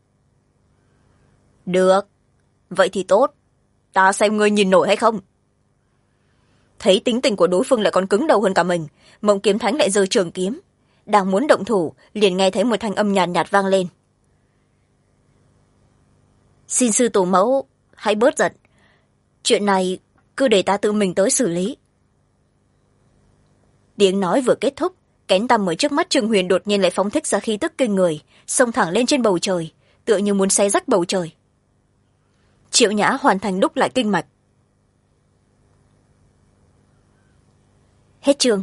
[SPEAKER 1] Được, vậy thì tốt, ta xem ngươi nhìn nổi hay không. Thấy tính tình của đối phương lại còn cứng đầu hơn cả mình, Mộng Kiếm Thánh lại giơ trường kiếm, đang muốn động thủ liền nghe thấy một thanh âm nhàn nhạt vang lên. Xin sư tổ mẫu hãy bớt giận, chuyện này cứ để ta tự mình tới xử lý. Tiếng nói vừa kết thúc, cánh tăm ở trước mắt Trương Huyền đột nhiên lại phóng thích ra khí tức kinh người, xông thẳng lên trên bầu trời, tựa như muốn xé rách bầu trời. Triệu Nhã hoàn thành đúc lại kinh mạch. Hết chương.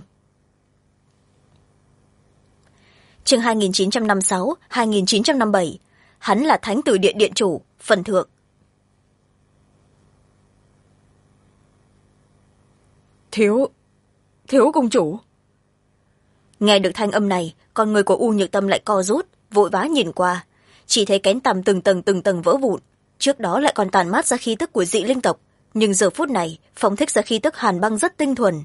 [SPEAKER 1] Chương 2956-2957, hắn là Thánh Tử Điện điện chủ, phần thượng.
[SPEAKER 2] Thiếu cung chủ.
[SPEAKER 1] Nghe được thanh âm này, con người của U Nhược Tâm lại co rút, vội vã nhìn qua, chỉ thấy cánh tằm từng tầng vỡ vụn, trước đó lại còn tàn mát ra khí tức của dị linh tộc, nhưng giờ phút này phóng thích ra khí tức hàn băng rất tinh thuần,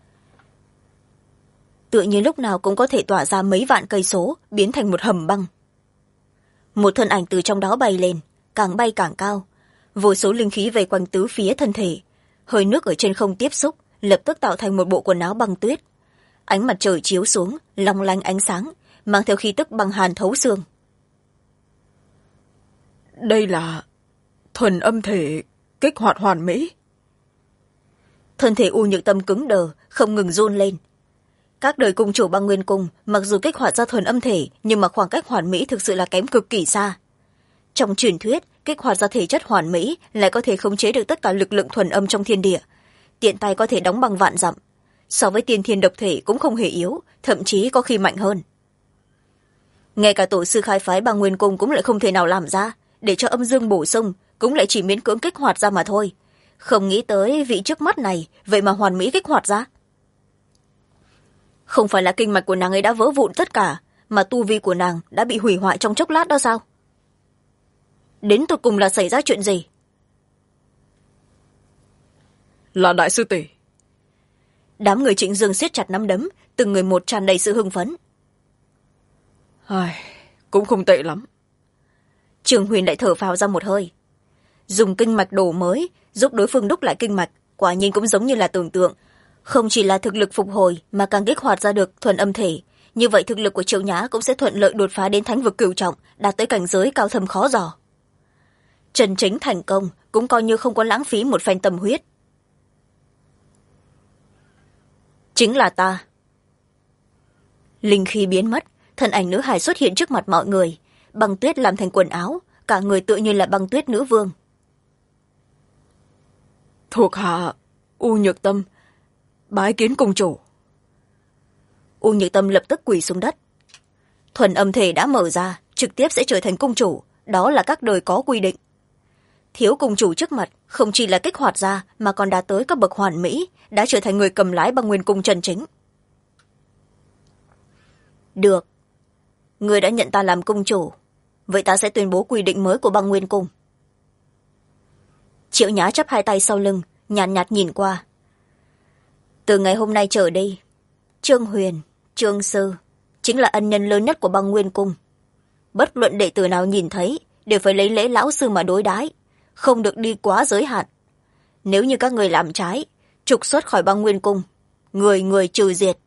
[SPEAKER 1] tựa như lúc nào cũng có thể tỏa ra mấy vạn cây số, biến thành một hầm băng. Một thân ảnh từ trong đó bay lên, càng bay càng cao, vô số linh khí vây quanh tứ phía thân thể, hơi nước ở trên không tiếp xúc, lập tức tạo thành một bộ quần áo băng tuyết. Ánh mặt trời chiếu xuống, long lanh ánh sáng, mang theo khí tức băng hàn thấu xương.
[SPEAKER 2] Đây là thuần âm thể kích hoạt hoàn mỹ.
[SPEAKER 1] Thân thể U Nhược Tâm cứng đờ, không ngừng run lên. Các đời cung chủ băng nguyên cung mặc dù kích hoạt ra thuần âm thể, nhưng mà khoảng cách hoàn mỹ thực sự là kém cực kỳ xa. Trong truyền thuyết, kích hoạt ra thể chất hoàn mỹ lại có thể khống chế được tất cả lực lượng thuần âm trong thiên địa, tiện tay có thể đóng băng vạn dặm. So với tiên thiên độc thể cũng không hề yếu, thậm chí có khi mạnh hơn. Ngay cả tổ sư khai phái băng nguyên cung cũng lại không thể nào làm ra, để cho âm dương bổ sung cũng lại chỉ miễn cưỡng kích hoạt ra mà thôi. Không nghĩ tới vị trước mắt này vậy mà hoàn mỹ kích hoạt ra. Không phải là kinh mạch của nàng ấy đã vỡ vụn tất cả, mà tu vi của nàng đã bị hủy hoại trong chốc lát đó sao? Đến tột cùng là xảy ra chuyện gì?
[SPEAKER 2] Là đại sư tỷ,
[SPEAKER 1] đám người Trịnh Dương siết chặt nắm đấm, từng người một tràn đầy sự hưng phấn.
[SPEAKER 2] Cũng không tệ lắm.
[SPEAKER 1] Trường Huyền lại thở phào ra một hơi. Dùng kinh mạch đổ mới giúp đối phương đúc lại kinh mạch, quả nhiên cũng giống như là tưởng tượng. Không chỉ là thực lực phục hồi mà càng kích hoạt ra được thuần âm thể, như vậy thực lực của Triệu Nhã cũng sẽ thuận lợi đột phá đến thánh vực cửu trọng, đạt tới cảnh giới cao thâm khó dò. Trần Chính thành công cũng coi như không có lãng phí một phen tâm huyết. Chính là ta. Linh khí biến mất, thân ảnh nữ hài xuất hiện trước mặt mọi người, băng tuyết làm thành quần áo, cả người tựa như là băng tuyết nữ vương.
[SPEAKER 2] Thuộc hạ U Nhược Tâm bái kiến cung chủ.
[SPEAKER 1] U Nhược Tâm lập tức quỳ xuống đất. Thuần âm thể đã mở ra, trực tiếp sẽ trở thành cung chủ, đó là các đời có quy định. Thiếu cung chủ trước mặt không chỉ là kích hoạt ra mà còn đạt tới các bậc hoàn mỹ, đã trở thành người cầm lái băng nguyên cung chân chính. Được, người đã nhận ta làm cung chủ, vậy ta sẽ tuyên bố quy định mới của băng nguyên cung. Triệu Nhã chắp hai tay sau lưng, nhàn nhạt nhìn qua. Từ ngày hôm nay trở đi, Trương Huyền, Trương Sư chính là ân nhân lớn nhất của băng nguyên cung. Bất luận đệ tử nào nhìn thấy đều phải lấy lễ lão sư mà đối đãi, không được đi quá giới hạn. Nếu như các người làm trái, trục xuất khỏi băng nguyên cung, người người trừ diệt.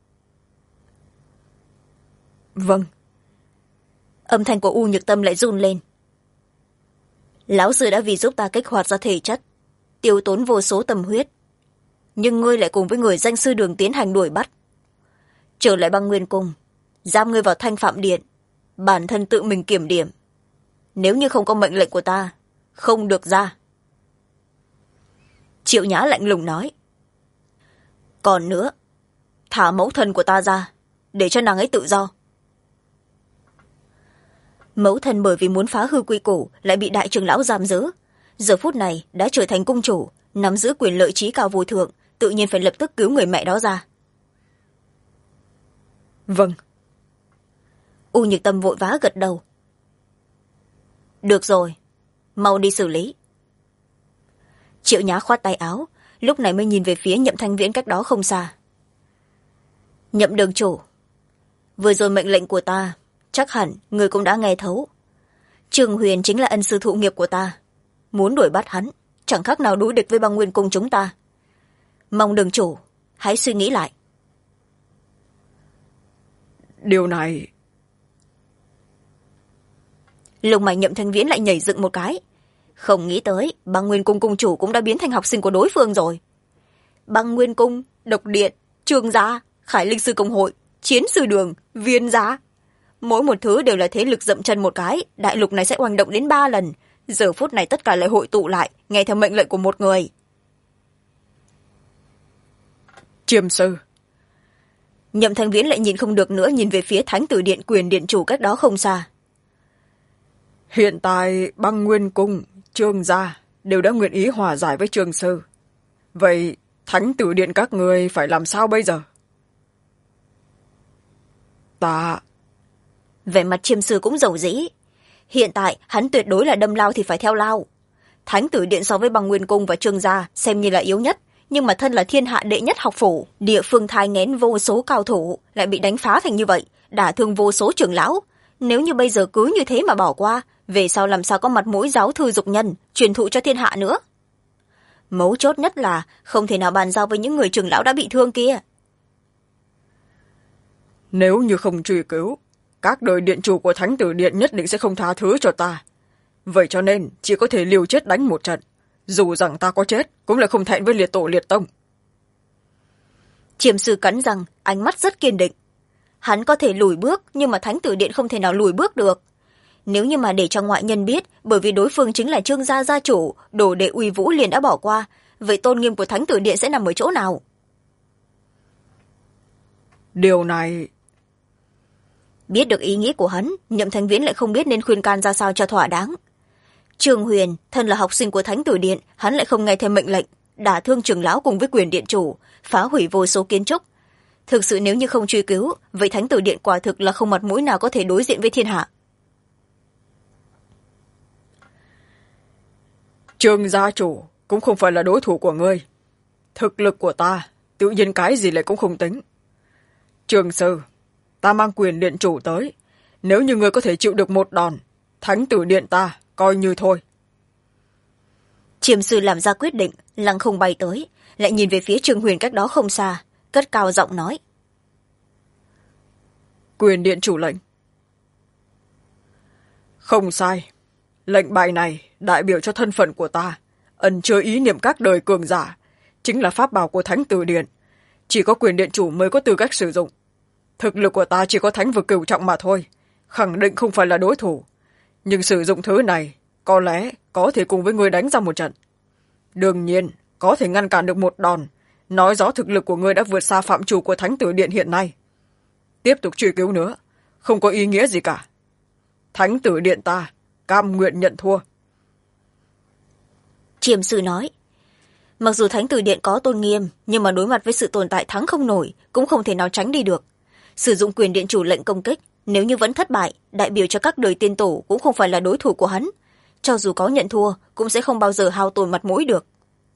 [SPEAKER 2] Vâng.
[SPEAKER 1] Âm thanh của U Nhược Tâm lại run lên. Lão sư đã vì giúp ta kích hoạt ra thể chất, tiêu tốn vô số tâm huyết, nhưng ngươi lại cùng với người danh sư Đường tiến hành đuổi bắt. Trở lại băng nguyên cung, giam ngươi vào thanh phạm điện, bản thân tự mình kiểm điểm. Nếu như không có mệnh lệnh của ta, không được ra. Triệu Nhã lạnh lùng nói. Còn nữa, thả mẫu thân của ta ra, để cho nàng ấy tự do. Mẫu thân bởi vì muốn phá hư quy củ lại bị đại trưởng lão giam giữ, giờ phút này đã trở thành cung chủ, nắm giữ quyền lợi trí cao vô thượng, tự nhiên phải lập tức cứu người mẹ đó ra.
[SPEAKER 2] Vâng.
[SPEAKER 1] U Nhược Tâm vội vã gật đầu. Được rồi, mau đi xử lý. Triệu Nhã khoát tay áo, lúc này mới nhìn về phía Nhậm Thanh Viễn cách đó không xa. Nhậm đường chủ, vừa rồi mệnh lệnh của ta chắc hẳn người cũng đã nghe thấu. Trường Huyền chính là ân sư thụ nghiệp của ta, muốn đuổi bắt hắn chẳng khác nào đối địch với băng nguyên cung chúng ta. Mong đường chủ hãy suy nghĩ lại.
[SPEAKER 2] Điều này...
[SPEAKER 1] Lông mày Nhậm Thanh Viễn lại nhảy dựng một cái. Không nghĩ tới băng nguyên cung cung chủ cũng đã biến thành học sinh của đối phương rồi. Băng nguyên cung, độc điện, trường gia, khải linh sư công hội, chiến sư đường, viên gia, mỗi một thứ đều là thế lực dậm chân một cái, đại lục này sẽ oanh động đến 3 lần. Giờ phút này tất cả lại hội tụ lại, nghe theo mệnh lệnh của một người.
[SPEAKER 2] Chiêm sư.
[SPEAKER 1] Nhậm Thanh Viễn lại nhìn không được nữa, nhìn về phía thánh tử điện quyền điện chủ cách đó không xa.
[SPEAKER 2] Hiện tại băng nguyên cung, Trương gia đều đã nguyện ý hòa giải với Trương sư. Vậy thánh tử điện các người phải làm sao bây giờ? Ta...
[SPEAKER 1] Vẻ mặt Chiêm sư cũng dầu dĩ. Hiện tại hắn tuyệt đối là đâm lao thì phải theo lao. Thánh tử điện so với băng nguyên cung và Trương gia xem như là yếu nhất, nhưng mà thân là thiên hạ đệ nhất học phủ, địa phương thai nghén vô số cao thủ lại bị đánh phá thành như vậy, đả thương vô số trưởng lão. Nếu như bây giờ cứ như thế mà bỏ qua, về sau làm sao có mặt mũi giáo thư dục nhân truyền thụ cho thiên hạ nữa. Mấu chốt nhất là không thể nào bàn giao với những người trưởng lão đã bị thương kia.
[SPEAKER 2] Nếu như không truy cứu, các đời điện chủ của thánh tử điện nhất định sẽ không tha thứ cho ta. Vậy cho nên chỉ có thể liều chết đánh một trận, dù rằng ta có chết cũng là không thẹn với liệt tổ liệt tông.
[SPEAKER 1] Chiêm sư cắn răng, ánh mắt rất kiên định. Hắn có thể lùi bước, nhưng mà thánh tử điện không thể nào lùi bước được. Nếu như mà để cho ngoại nhân biết, bởi vì đối phương chính là Trương gia gia chủ, đồ đệ uy vũ liền đã bỏ qua, vậy tôn nghiêm của thánh tử điện sẽ nằm ở chỗ nào?
[SPEAKER 2] Điều này...
[SPEAKER 1] Biết được ý nghĩ của hắn, Nhậm Thanh Viễn lại không biết nên khuyên can ra sao cho thỏa đáng. Trương Huyền, thân là học sinh của thánh tử điện, hắn lại không nghe theo mệnh lệnh, đả thương trưởng lão cùng với quyền điện chủ, phá hủy vô số kiến trúc. Thực sự nếu như không truy cứu, vậy thánh tử điện quả thực là không mặt mũi nào có thể đối diện với thiên hạ.
[SPEAKER 2] Trương gia chủ cũng không phải là đối thủ của ngươi. Thực lực của ta tự nhiên cái gì lại cũng không tính. Trường sư, ta mang quyền điện chủ tới, nếu như ngươi có thể chịu được một đòn, thánh tử điện ta coi như thôi.
[SPEAKER 1] Chiêm sư làm ra quyết định, lăng không bay tới, lại nhìn về phía Trương Huyền cách đó không xa, cất cao giọng nói:
[SPEAKER 2] Quyền điện chủ lệnh. Không sai, lệnh bài này đại biểu cho thân phận của ta, ẩn chứa ý niệm các đời cường giả, chính là pháp bảo của thánh tử điện, chỉ có quyền điện chủ mới có tư cách sử dụng. Thực lực của ta chỉ có thánh vực cửu trọng mà thôi, khẳng định không phải là đối thủ, nhưng sử dụng thứ này có lẽ có thể cùng với ngươi đánh ra một trận. Đương nhiên có thể ngăn cản được một đòn, nói rõ thực lực của ngươi đã vượt xa phạm trù của thánh tử điện hiện nay. Tiếp tục truy cứu nữa không có ý nghĩa gì cả. Thánh tử điện ta cam nguyện nhận thua.
[SPEAKER 1] Chiêm sư nói: Mặc dù thánh tử điện có tôn nghiêm, nhưng mà đối mặt với sự tồn tại thắng không nổi, cũng không thể nào tránh đi được. Sử dụng quyền điện chủ lệnh công kích, nếu như vẫn thất bại, đại biểu cho các đời tiên tổ cũng không phải là đối thủ của hắn. Cho dù có nhận thua, cũng sẽ không bao giờ hao tổn mặt mũi được.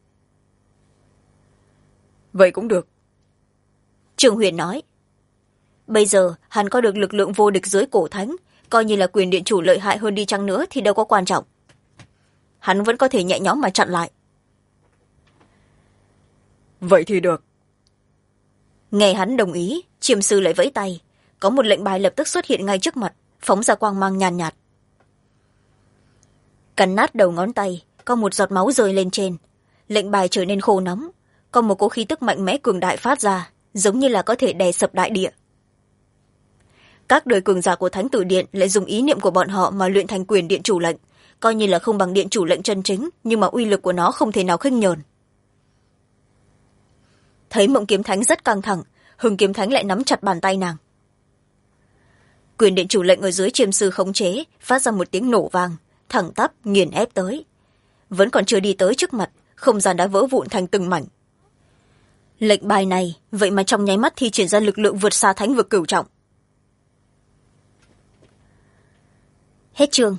[SPEAKER 2] Vậy cũng được.
[SPEAKER 1] Trương Huyền nói: Bây giờ hắn có được lực lượng vô địch dưới cổ thánh, coi như là quyền điện chủ lợi hại hơn đi chăng nữa thì đâu có quan trọng. Hắn vẫn có thể nhẹ nhõm mà chặn lại.
[SPEAKER 2] Vậy thì được.
[SPEAKER 1] Nghe hắn đồng ý, Chiêm sư lại vẫy tay, có một lệnh bài lập tức xuất hiện ngay trước mặt, phóng ra quang mang nhàn nhạt. Cắn nát đầu ngón tay, có một giọt máu rơi lên trên. Lệnh bài trở nên khô nóng, có một cỗ khí tức mạnh mẽ cường đại phát ra, giống như là có thể đè sập đại địa. Các đời cường giả của thánh tử điện lại dùng ý niệm của bọn họ mà luyện thành quyền điện chủ lệnh, coi như là không bằng điện chủ lệnh chân chính, nhưng mà uy lực của nó không thể nào khinh nhờn. Thấy Mộng Kiếm Thánh rất căng thẳng, Hưng Kiếm Thánh lại nắm chặt bàn tay nàng. Quyền điện chủ lệnh ở dưới Chiêm sư khống chế, phát ra một tiếng nổ vang, thẳng tắp nghiền ép tới. Vẫn còn chưa đi tới trước mặt, không gian đã vỡ vụn thành từng mảnh. Lệnh bài này vậy mà trong nháy mắt thi triển ra lực lượng vượt xa thánh vực cửu trọng. Hết chương.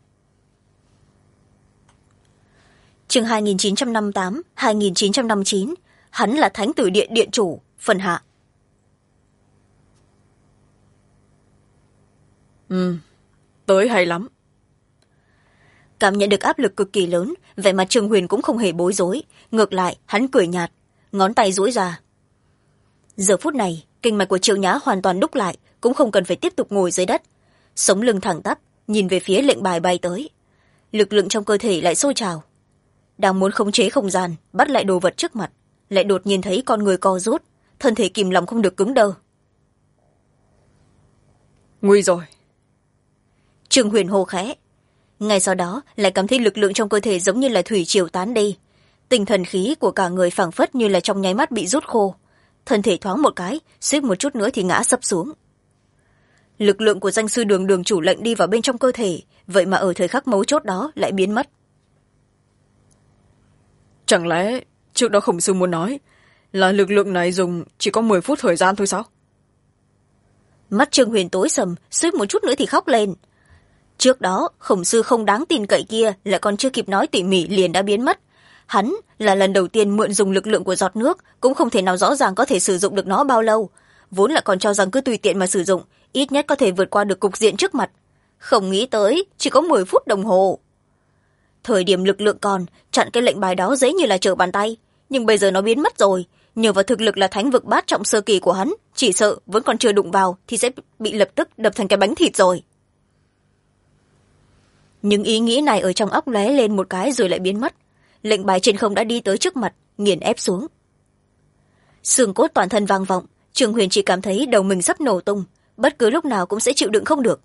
[SPEAKER 1] Chương 2958-2959, hắn là thánh tử điện điện chủ, phần hạ.
[SPEAKER 2] Tới hay lắm.
[SPEAKER 1] Cảm nhận được áp lực cực kỳ lớn, vẻ mặt Trương Huyền cũng không hề bối rối, ngược lại hắn cười nhạt, ngón tay duỗi ra. Giờ phút này kinh mạch của Triệu Nhã hoàn toàn đúc lại, cũng không cần phải tiếp tục ngồi dưới đất, sống lưng thẳng tắp nhìn về phía lệnh bài bay tới. Lực lượng trong cơ thể lại sôi trào, đang muốn khống chế không gian bắt lại đồ vật trước mặt, lại đột nhiên thấy con người co rút, thân thể kìm lòng không được cứng đơ.
[SPEAKER 2] Nguy rồi.
[SPEAKER 1] Trương Huyền hô khẽ, ngay sau đó lại cảm thấy lực lượng trong cơ thể giống như là thủy triều tán đi, tinh thần khí của cả người phảng phất như là trong nháy mắt bị rút khô, thân thể thoáng một cái, suýt một chút nữa thì ngã sấp xuống. Lực lượng của danh sư đường đường chủ lệnh đi vào bên trong cơ thể, vậy mà ở thời khắc mấu chốt đó lại biến mất.
[SPEAKER 2] Chẳng lẽ trước đó Khổng sư muốn nói là lực lượng này dùng chỉ có 10 phút thời gian thôi sao?
[SPEAKER 1] Mắt Trương Huyền tối sầm, suýt một chút nữa thì khóc lên. Trước đó Khổng sư không đáng tin cậy kia lại còn chưa kịp nói tỉ mỉ liền đã biến mất. Hắn là lần đầu tiên mượn dùng lực lượng của giọt nước, cũng không thể nào rõ ràng có thể sử dụng được nó bao lâu, vốn là còn cho rằng cứ tùy tiện mà sử dụng, ít nhất có thể vượt qua được cục diện trước mặt. Không nghĩ tới chỉ có 10 phút đồng hồ. Thời điểm lực lượng còn, chặn cái lệnh bài đó dễ như là trở bàn tay, nhưng bây giờ nó biến mất rồi. Nhờ vào thực lực là thánh vực bát trọng sơ kỳ của hắn, chỉ sợ vẫn còn chưa đụng vào thì sẽ bị lập tức đập thành cái bánh thịt rồi. Những ý nghĩ này ở trong óc lóe lên một cái rồi lại biến mất. Lệnh bài trên không đã đi tới trước mặt, nghiền ép xuống. Xương cốt toàn thân vang vọng, Trương Huyền chỉ cảm thấy đầu mình sắp nổ tung, bất cứ lúc nào cũng sẽ chịu đựng không được.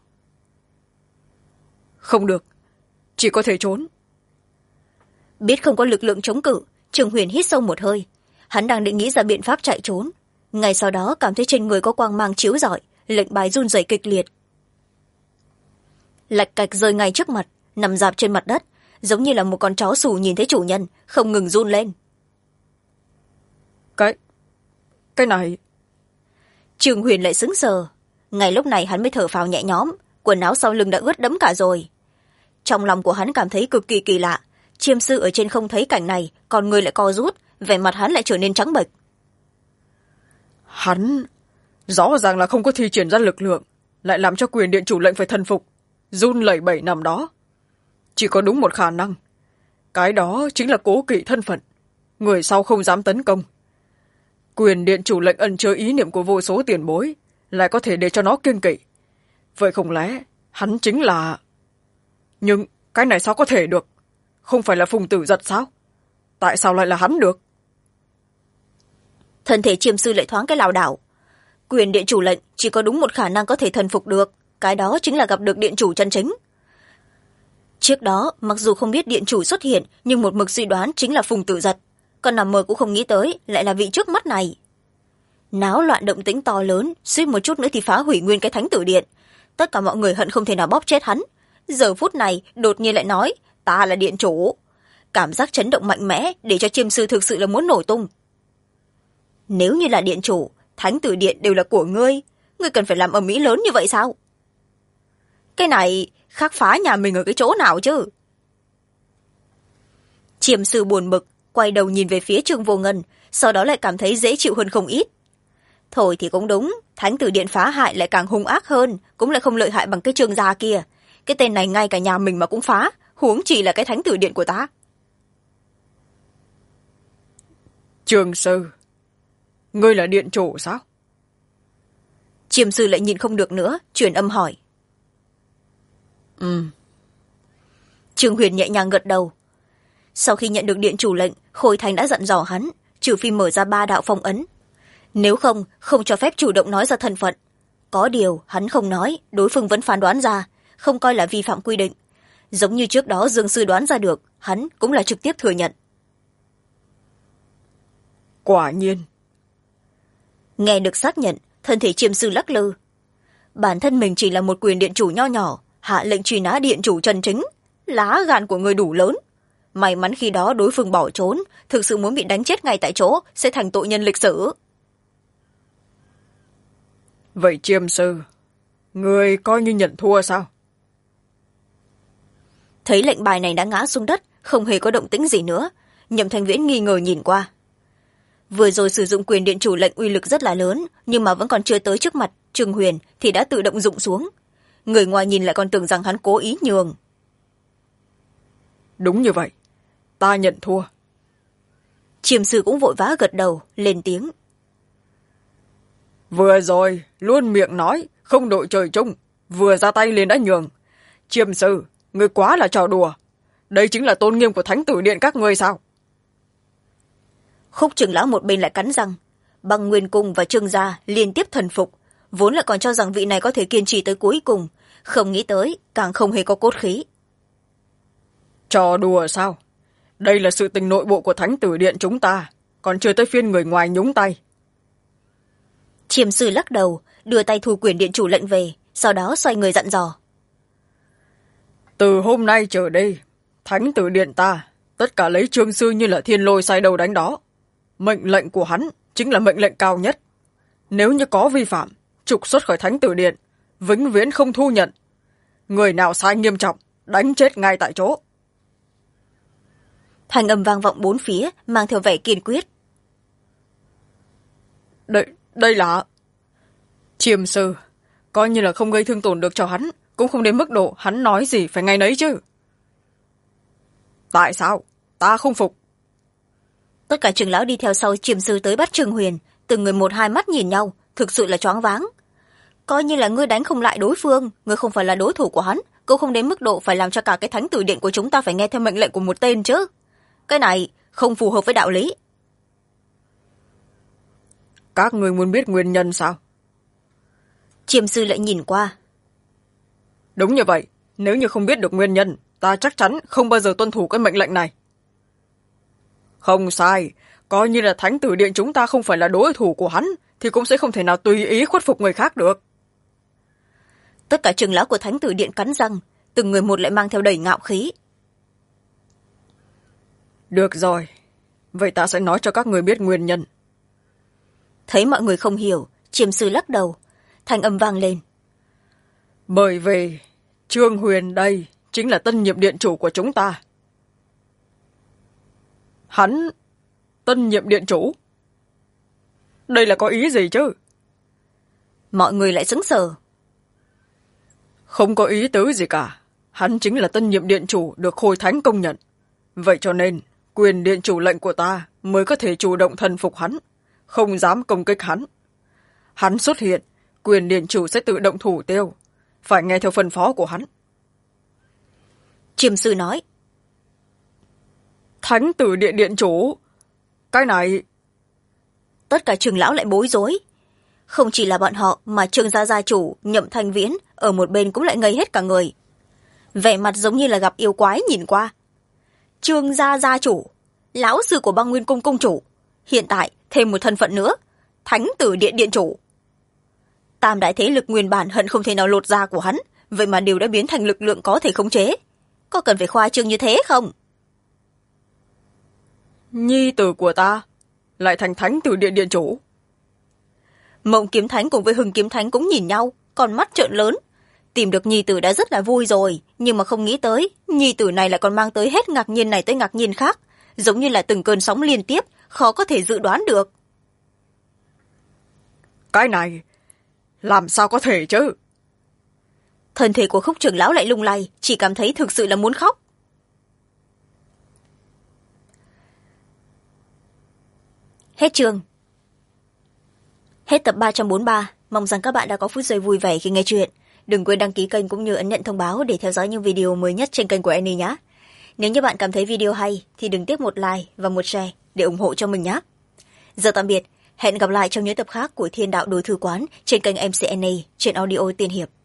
[SPEAKER 2] Không được, chỉ có thể trốn.
[SPEAKER 1] Biết không có lực lượng chống cự, Trương Huyền hít sâu một hơi. Hắn đang định nghĩ ra biện pháp chạy trốn, ngay sau đó cảm thấy trên người có quang mang chiếu rọi, lệnh bài run rẩy kịch liệt. Lạch cạch rơi ngay trước mặt, nằm rạp trên mặt đất, giống như là một con chó xù nhìn thấy chủ nhân, không ngừng run lên.
[SPEAKER 2] Cái này...
[SPEAKER 1] Trương Huyền lại sững sờ. Ngay lúc này hắn mới thở phào nhẹ nhõm, quần áo sau lưng đã ướt đẫm cả rồi. Trong lòng của hắn cảm thấy cực kỳ kỳ lạ. Chiêm sư ở trên không thấy cảnh này, còn người lại co rút, vẻ mặt hắn lại trở nên trắng bệch.
[SPEAKER 2] Hắn rõ ràng là không có thi triển ra lực lượng, lại làm cho quyền điện chủ lệnh phải thần phục, run lẩy bẩy nằm đó. Chỉ có đúng một khả năng, cái đó chính là cố kỵ thân phận, người sau không dám tấn công. Quyền điện chủ lệnh ẩn chứa ý niệm của vô số tiền bối, lại có thể để cho nó kiêng kỵ. Vậy không lẽ hắn chính là... Nhưng cái này sao có thể được? Không phải là Phùng Tử Giật sao? Tại sao lại là hắn được?
[SPEAKER 1] Thân thể Chiêm sư lại thoáng cái lảo đảo. Quyền điện chủ lệnh chỉ có đúng một khả năng có thể thần phục được, cái đó chính là gặp được điện chủ chân chính. Trước đó, mặc dù không biết điện chủ xuất hiện, nhưng một mực suy đoán chính là Phùng Tử Giật. Còn nằm mơ cũng không nghĩ tới, lại là vị trước mắt này. Náo loạn động tĩnh to lớn, suýt một chút nữa thì phá hủy nguyên cái thánh tử điện. Tất cả mọi người hận không thể nào bóp chết hắn. Giờ phút này, đột nhiên lại nói, ta là điện chủ. Cảm giác chấn động mạnh mẽ, để cho Chiêm sư thực sự là muốn nổ tung. Nếu như là điện chủ, thánh tử điện đều là của ngươi cần phải làm ầm ĩ lớn như vậy sao? Cái này khác phá nhà mình ở cái chỗ nào chứ? Chiêm sư buồn bực, quay đầu nhìn về phía Trương Vô Ngân, sau đó lại cảm thấy dễ chịu hơn không ít. Thôi thì cũng đúng, thánh tử điện phá hại lại càng hung ác hơn, cũng lại không lợi hại bằng cái Trương gia kia. Cái tên này ngay cả nhà mình mà cũng phá, huống chỉ là cái thánh tử điện của ta.
[SPEAKER 2] Trương sư, ngươi là điện chủ sao?
[SPEAKER 1] Chiêm sư lại nhìn không được nữa, truyền âm hỏi. Trương Huyền nhẹ nhàng gật đầu. Sau khi nhận được điện chủ lệnh, Khôi Thành đã dặn dò hắn, trừ phi mở ra 3 đạo phong ấn. Nếu không, không cho phép chủ động nói ra thân phận. Có điều, hắn không nói, đối phương vẫn phán đoán ra, không coi là vi phạm quy định. Giống như trước đó Dương Sư đoán ra được, hắn cũng là trực tiếp thừa nhận.
[SPEAKER 2] Quả nhiên.
[SPEAKER 1] Nghe được xác nhận, thân thể Chiêm sư lắc lư. Bản thân mình chỉ là một quyền điện chủ nho nhỏ, hạ lệnh truy nã điện chủ chân chính. Lá gan của người đủ lớn. May mắn khi đó đối phương bỏ trốn, thực sự muốn bị đánh chết ngay tại chỗ, sẽ thành tội nhân lịch sử.
[SPEAKER 2] Vậy Chiêm sư, người coi như nhận thua sao?
[SPEAKER 1] Thấy lệnh bài này đã ngã xuống đất, không hề có động tĩnh gì nữa. Nhậm Thanh Viễn nghi ngờ nhìn qua. Vừa rồi sử dụng quyền điện chủ lệnh uy lực rất là lớn, nhưng mà vẫn còn chưa tới trước mặt Trương Huyền thì đã tự động rụng xuống. Người ngoài nhìn lại còn tưởng rằng hắn cố ý nhường.
[SPEAKER 2] Đúng như vậy, ta nhận thua.
[SPEAKER 1] Chiêm sư cũng vội vã gật đầu, lên tiếng.
[SPEAKER 2] Vừa rồi, luôn miệng nói, không đội trời chung, vừa ra tay liền đã nhường. Chiêm sư, người quá là trò đùa. Đây chính là tôn nghiêm của thánh tử điện các ngươi sao?
[SPEAKER 1] Khúc trưởng lão một bên lại cắn răng. Băng Nguyên Cung và Trương gia liên tiếp thần phục, vốn lại còn cho rằng vị này có thể kiên trì tới cuối cùng, không nghĩ tới, càng không hề có cốt khí.
[SPEAKER 2] Trò đùa sao? Đây là sự tình nội bộ của thánh tử điện chúng ta, còn chưa tới phiên người ngoài nhúng tay.
[SPEAKER 1] Chiêm sư lắc đầu, đưa tay thu quyền điện chủ lệnh về, sau đó xoay người dặn dò.
[SPEAKER 2] Từ hôm nay trở đi, thánh tử điện ta, tất cả lấy Trương sư như là thiên lôi sai đầu đánh đó. Mệnh lệnh của hắn chính là mệnh lệnh cao nhất. Nếu như có vi phạm, trục xuất khỏi thánh tử điện, vĩnh viễn không thu nhận. Người nào sai nghiêm trọng, đánh chết ngay tại chỗ.
[SPEAKER 1] Thanh âm vang vọng bốn phía, mang theo vẻ kiên quyết.
[SPEAKER 2] Đây là... Chiêm sư, coi như là không gây thương tổn được cho hắn, cũng không đến mức độ hắn nói gì phải ngay nấy chứ. Tại sao? Ta không phục.
[SPEAKER 1] Tất cả trưởng lão đi theo sau Chiêm sư tới bắt Trương Huyền, từng người một hai mắt nhìn nhau, thực sự là choáng váng. Coi như là ngươi đánh không lại đối phương, ngươi không phải là đối thủ của hắn, cũng không đến mức độ phải làm cho cả cái thánh tử điện của chúng ta phải nghe theo mệnh lệnh của một tên chứ. Cái này không phù hợp với đạo lý.
[SPEAKER 2] Các người muốn biết nguyên nhân sao?
[SPEAKER 1] Chiêm sư lại nhìn qua.
[SPEAKER 2] Đúng như vậy, nếu như không biết được nguyên nhân, ta chắc chắn không bao giờ tuân thủ cái mệnh lệnh này. Không sai, coi như là thánh tử điện chúng ta không phải là đối thủ của hắn, thì cũng sẽ không thể nào tùy ý khuất phục người khác được.
[SPEAKER 1] Tất cả trưởng lão của thánh tử điện cắn răng, từng người một lại mang theo đầy ngạo khí.
[SPEAKER 2] Được rồi, vậy ta sẽ nói cho các người biết nguyên nhân.
[SPEAKER 1] Thấy mọi người không hiểu, Chiêm sư lắc đầu, thanh âm vang lên.
[SPEAKER 2] Bởi vì Trương Huyền đây chính là tân nhiệm điện chủ của chúng ta. Hắn tân nhiệm điện chủ? đây là có ý gì chứ?
[SPEAKER 1] Mọi người lại sững sờ.
[SPEAKER 2] Không có ý tứ gì cả. Hắn chính là tân nhiệm điện chủ được Khôi Thánh công nhận. Vậy cho nên, quyền điện chủ lệnh của ta mới có thể chủ động thần phục hắn, không dám công kích hắn. Hắn xuất hiện, quyền điện chủ sẽ tự động thủ tiêu, phải nghe theo phân phó của hắn.
[SPEAKER 1] Chiêm sư nói.
[SPEAKER 2] Thánh tử điện điện chủ, cái này...
[SPEAKER 1] Tất cả trưởng lão lại bối rối. Không chỉ là bọn họ mà Trương gia gia chủ Nhậm Thanh Viễn ở một bên cũng lại ngây hết cả người. Vẻ mặt giống như là gặp yêu quái nhìn qua. Trương gia gia chủ, lão sư của Băng Nguyên cung cung chủ, hiện tại thêm một thân phận nữa, thánh tử điện điện chủ. Tam đại thế lực nguyên bản hận không thể nào lột da của hắn, vậy mà đều đã biến thành lực lượng có thể khống chế. Có cần phải khoa trương như thế không?
[SPEAKER 2] Nhi tử của ta lại thành thánh tử điện điện chủ.
[SPEAKER 1] Mộng Kiếm Thánh cùng với Hưng Kiếm Thánh cũng nhìn nhau, con mắt trợn lớn. Tìm được nhi tử đã rất là vui rồi, nhưng mà không nghĩ tới nhi tử này lại còn mang tới hết ngạc nhiên này tới ngạc nhiên khác, giống như là từng cơn sóng liên tiếp, khó có thể dự đoán được.
[SPEAKER 2] Cái này làm sao có thể chứ?
[SPEAKER 1] Thân thể của Khúc trưởng lão lại lung lay, chỉ cảm thấy thực sự là muốn khóc. Hết chương. Hết tập 343. Mong rằng các bạn đã có phút giây vui vẻ khi nghe chuyện. Đừng quên đăng ký kênh cũng như ấn nhận thông báo để theo dõi những video mới nhất trên kênh của Annie nhé. Nếu như bạn cảm thấy video hay thì đừng tiếc một like và một share để ủng hộ cho mình nhé. Giờ tạm biệt, hẹn gặp lại trong những tập khác của Thiên Đạo Đối Thư Quán trên kênh MC Annie trên audio Tiên Hiệp.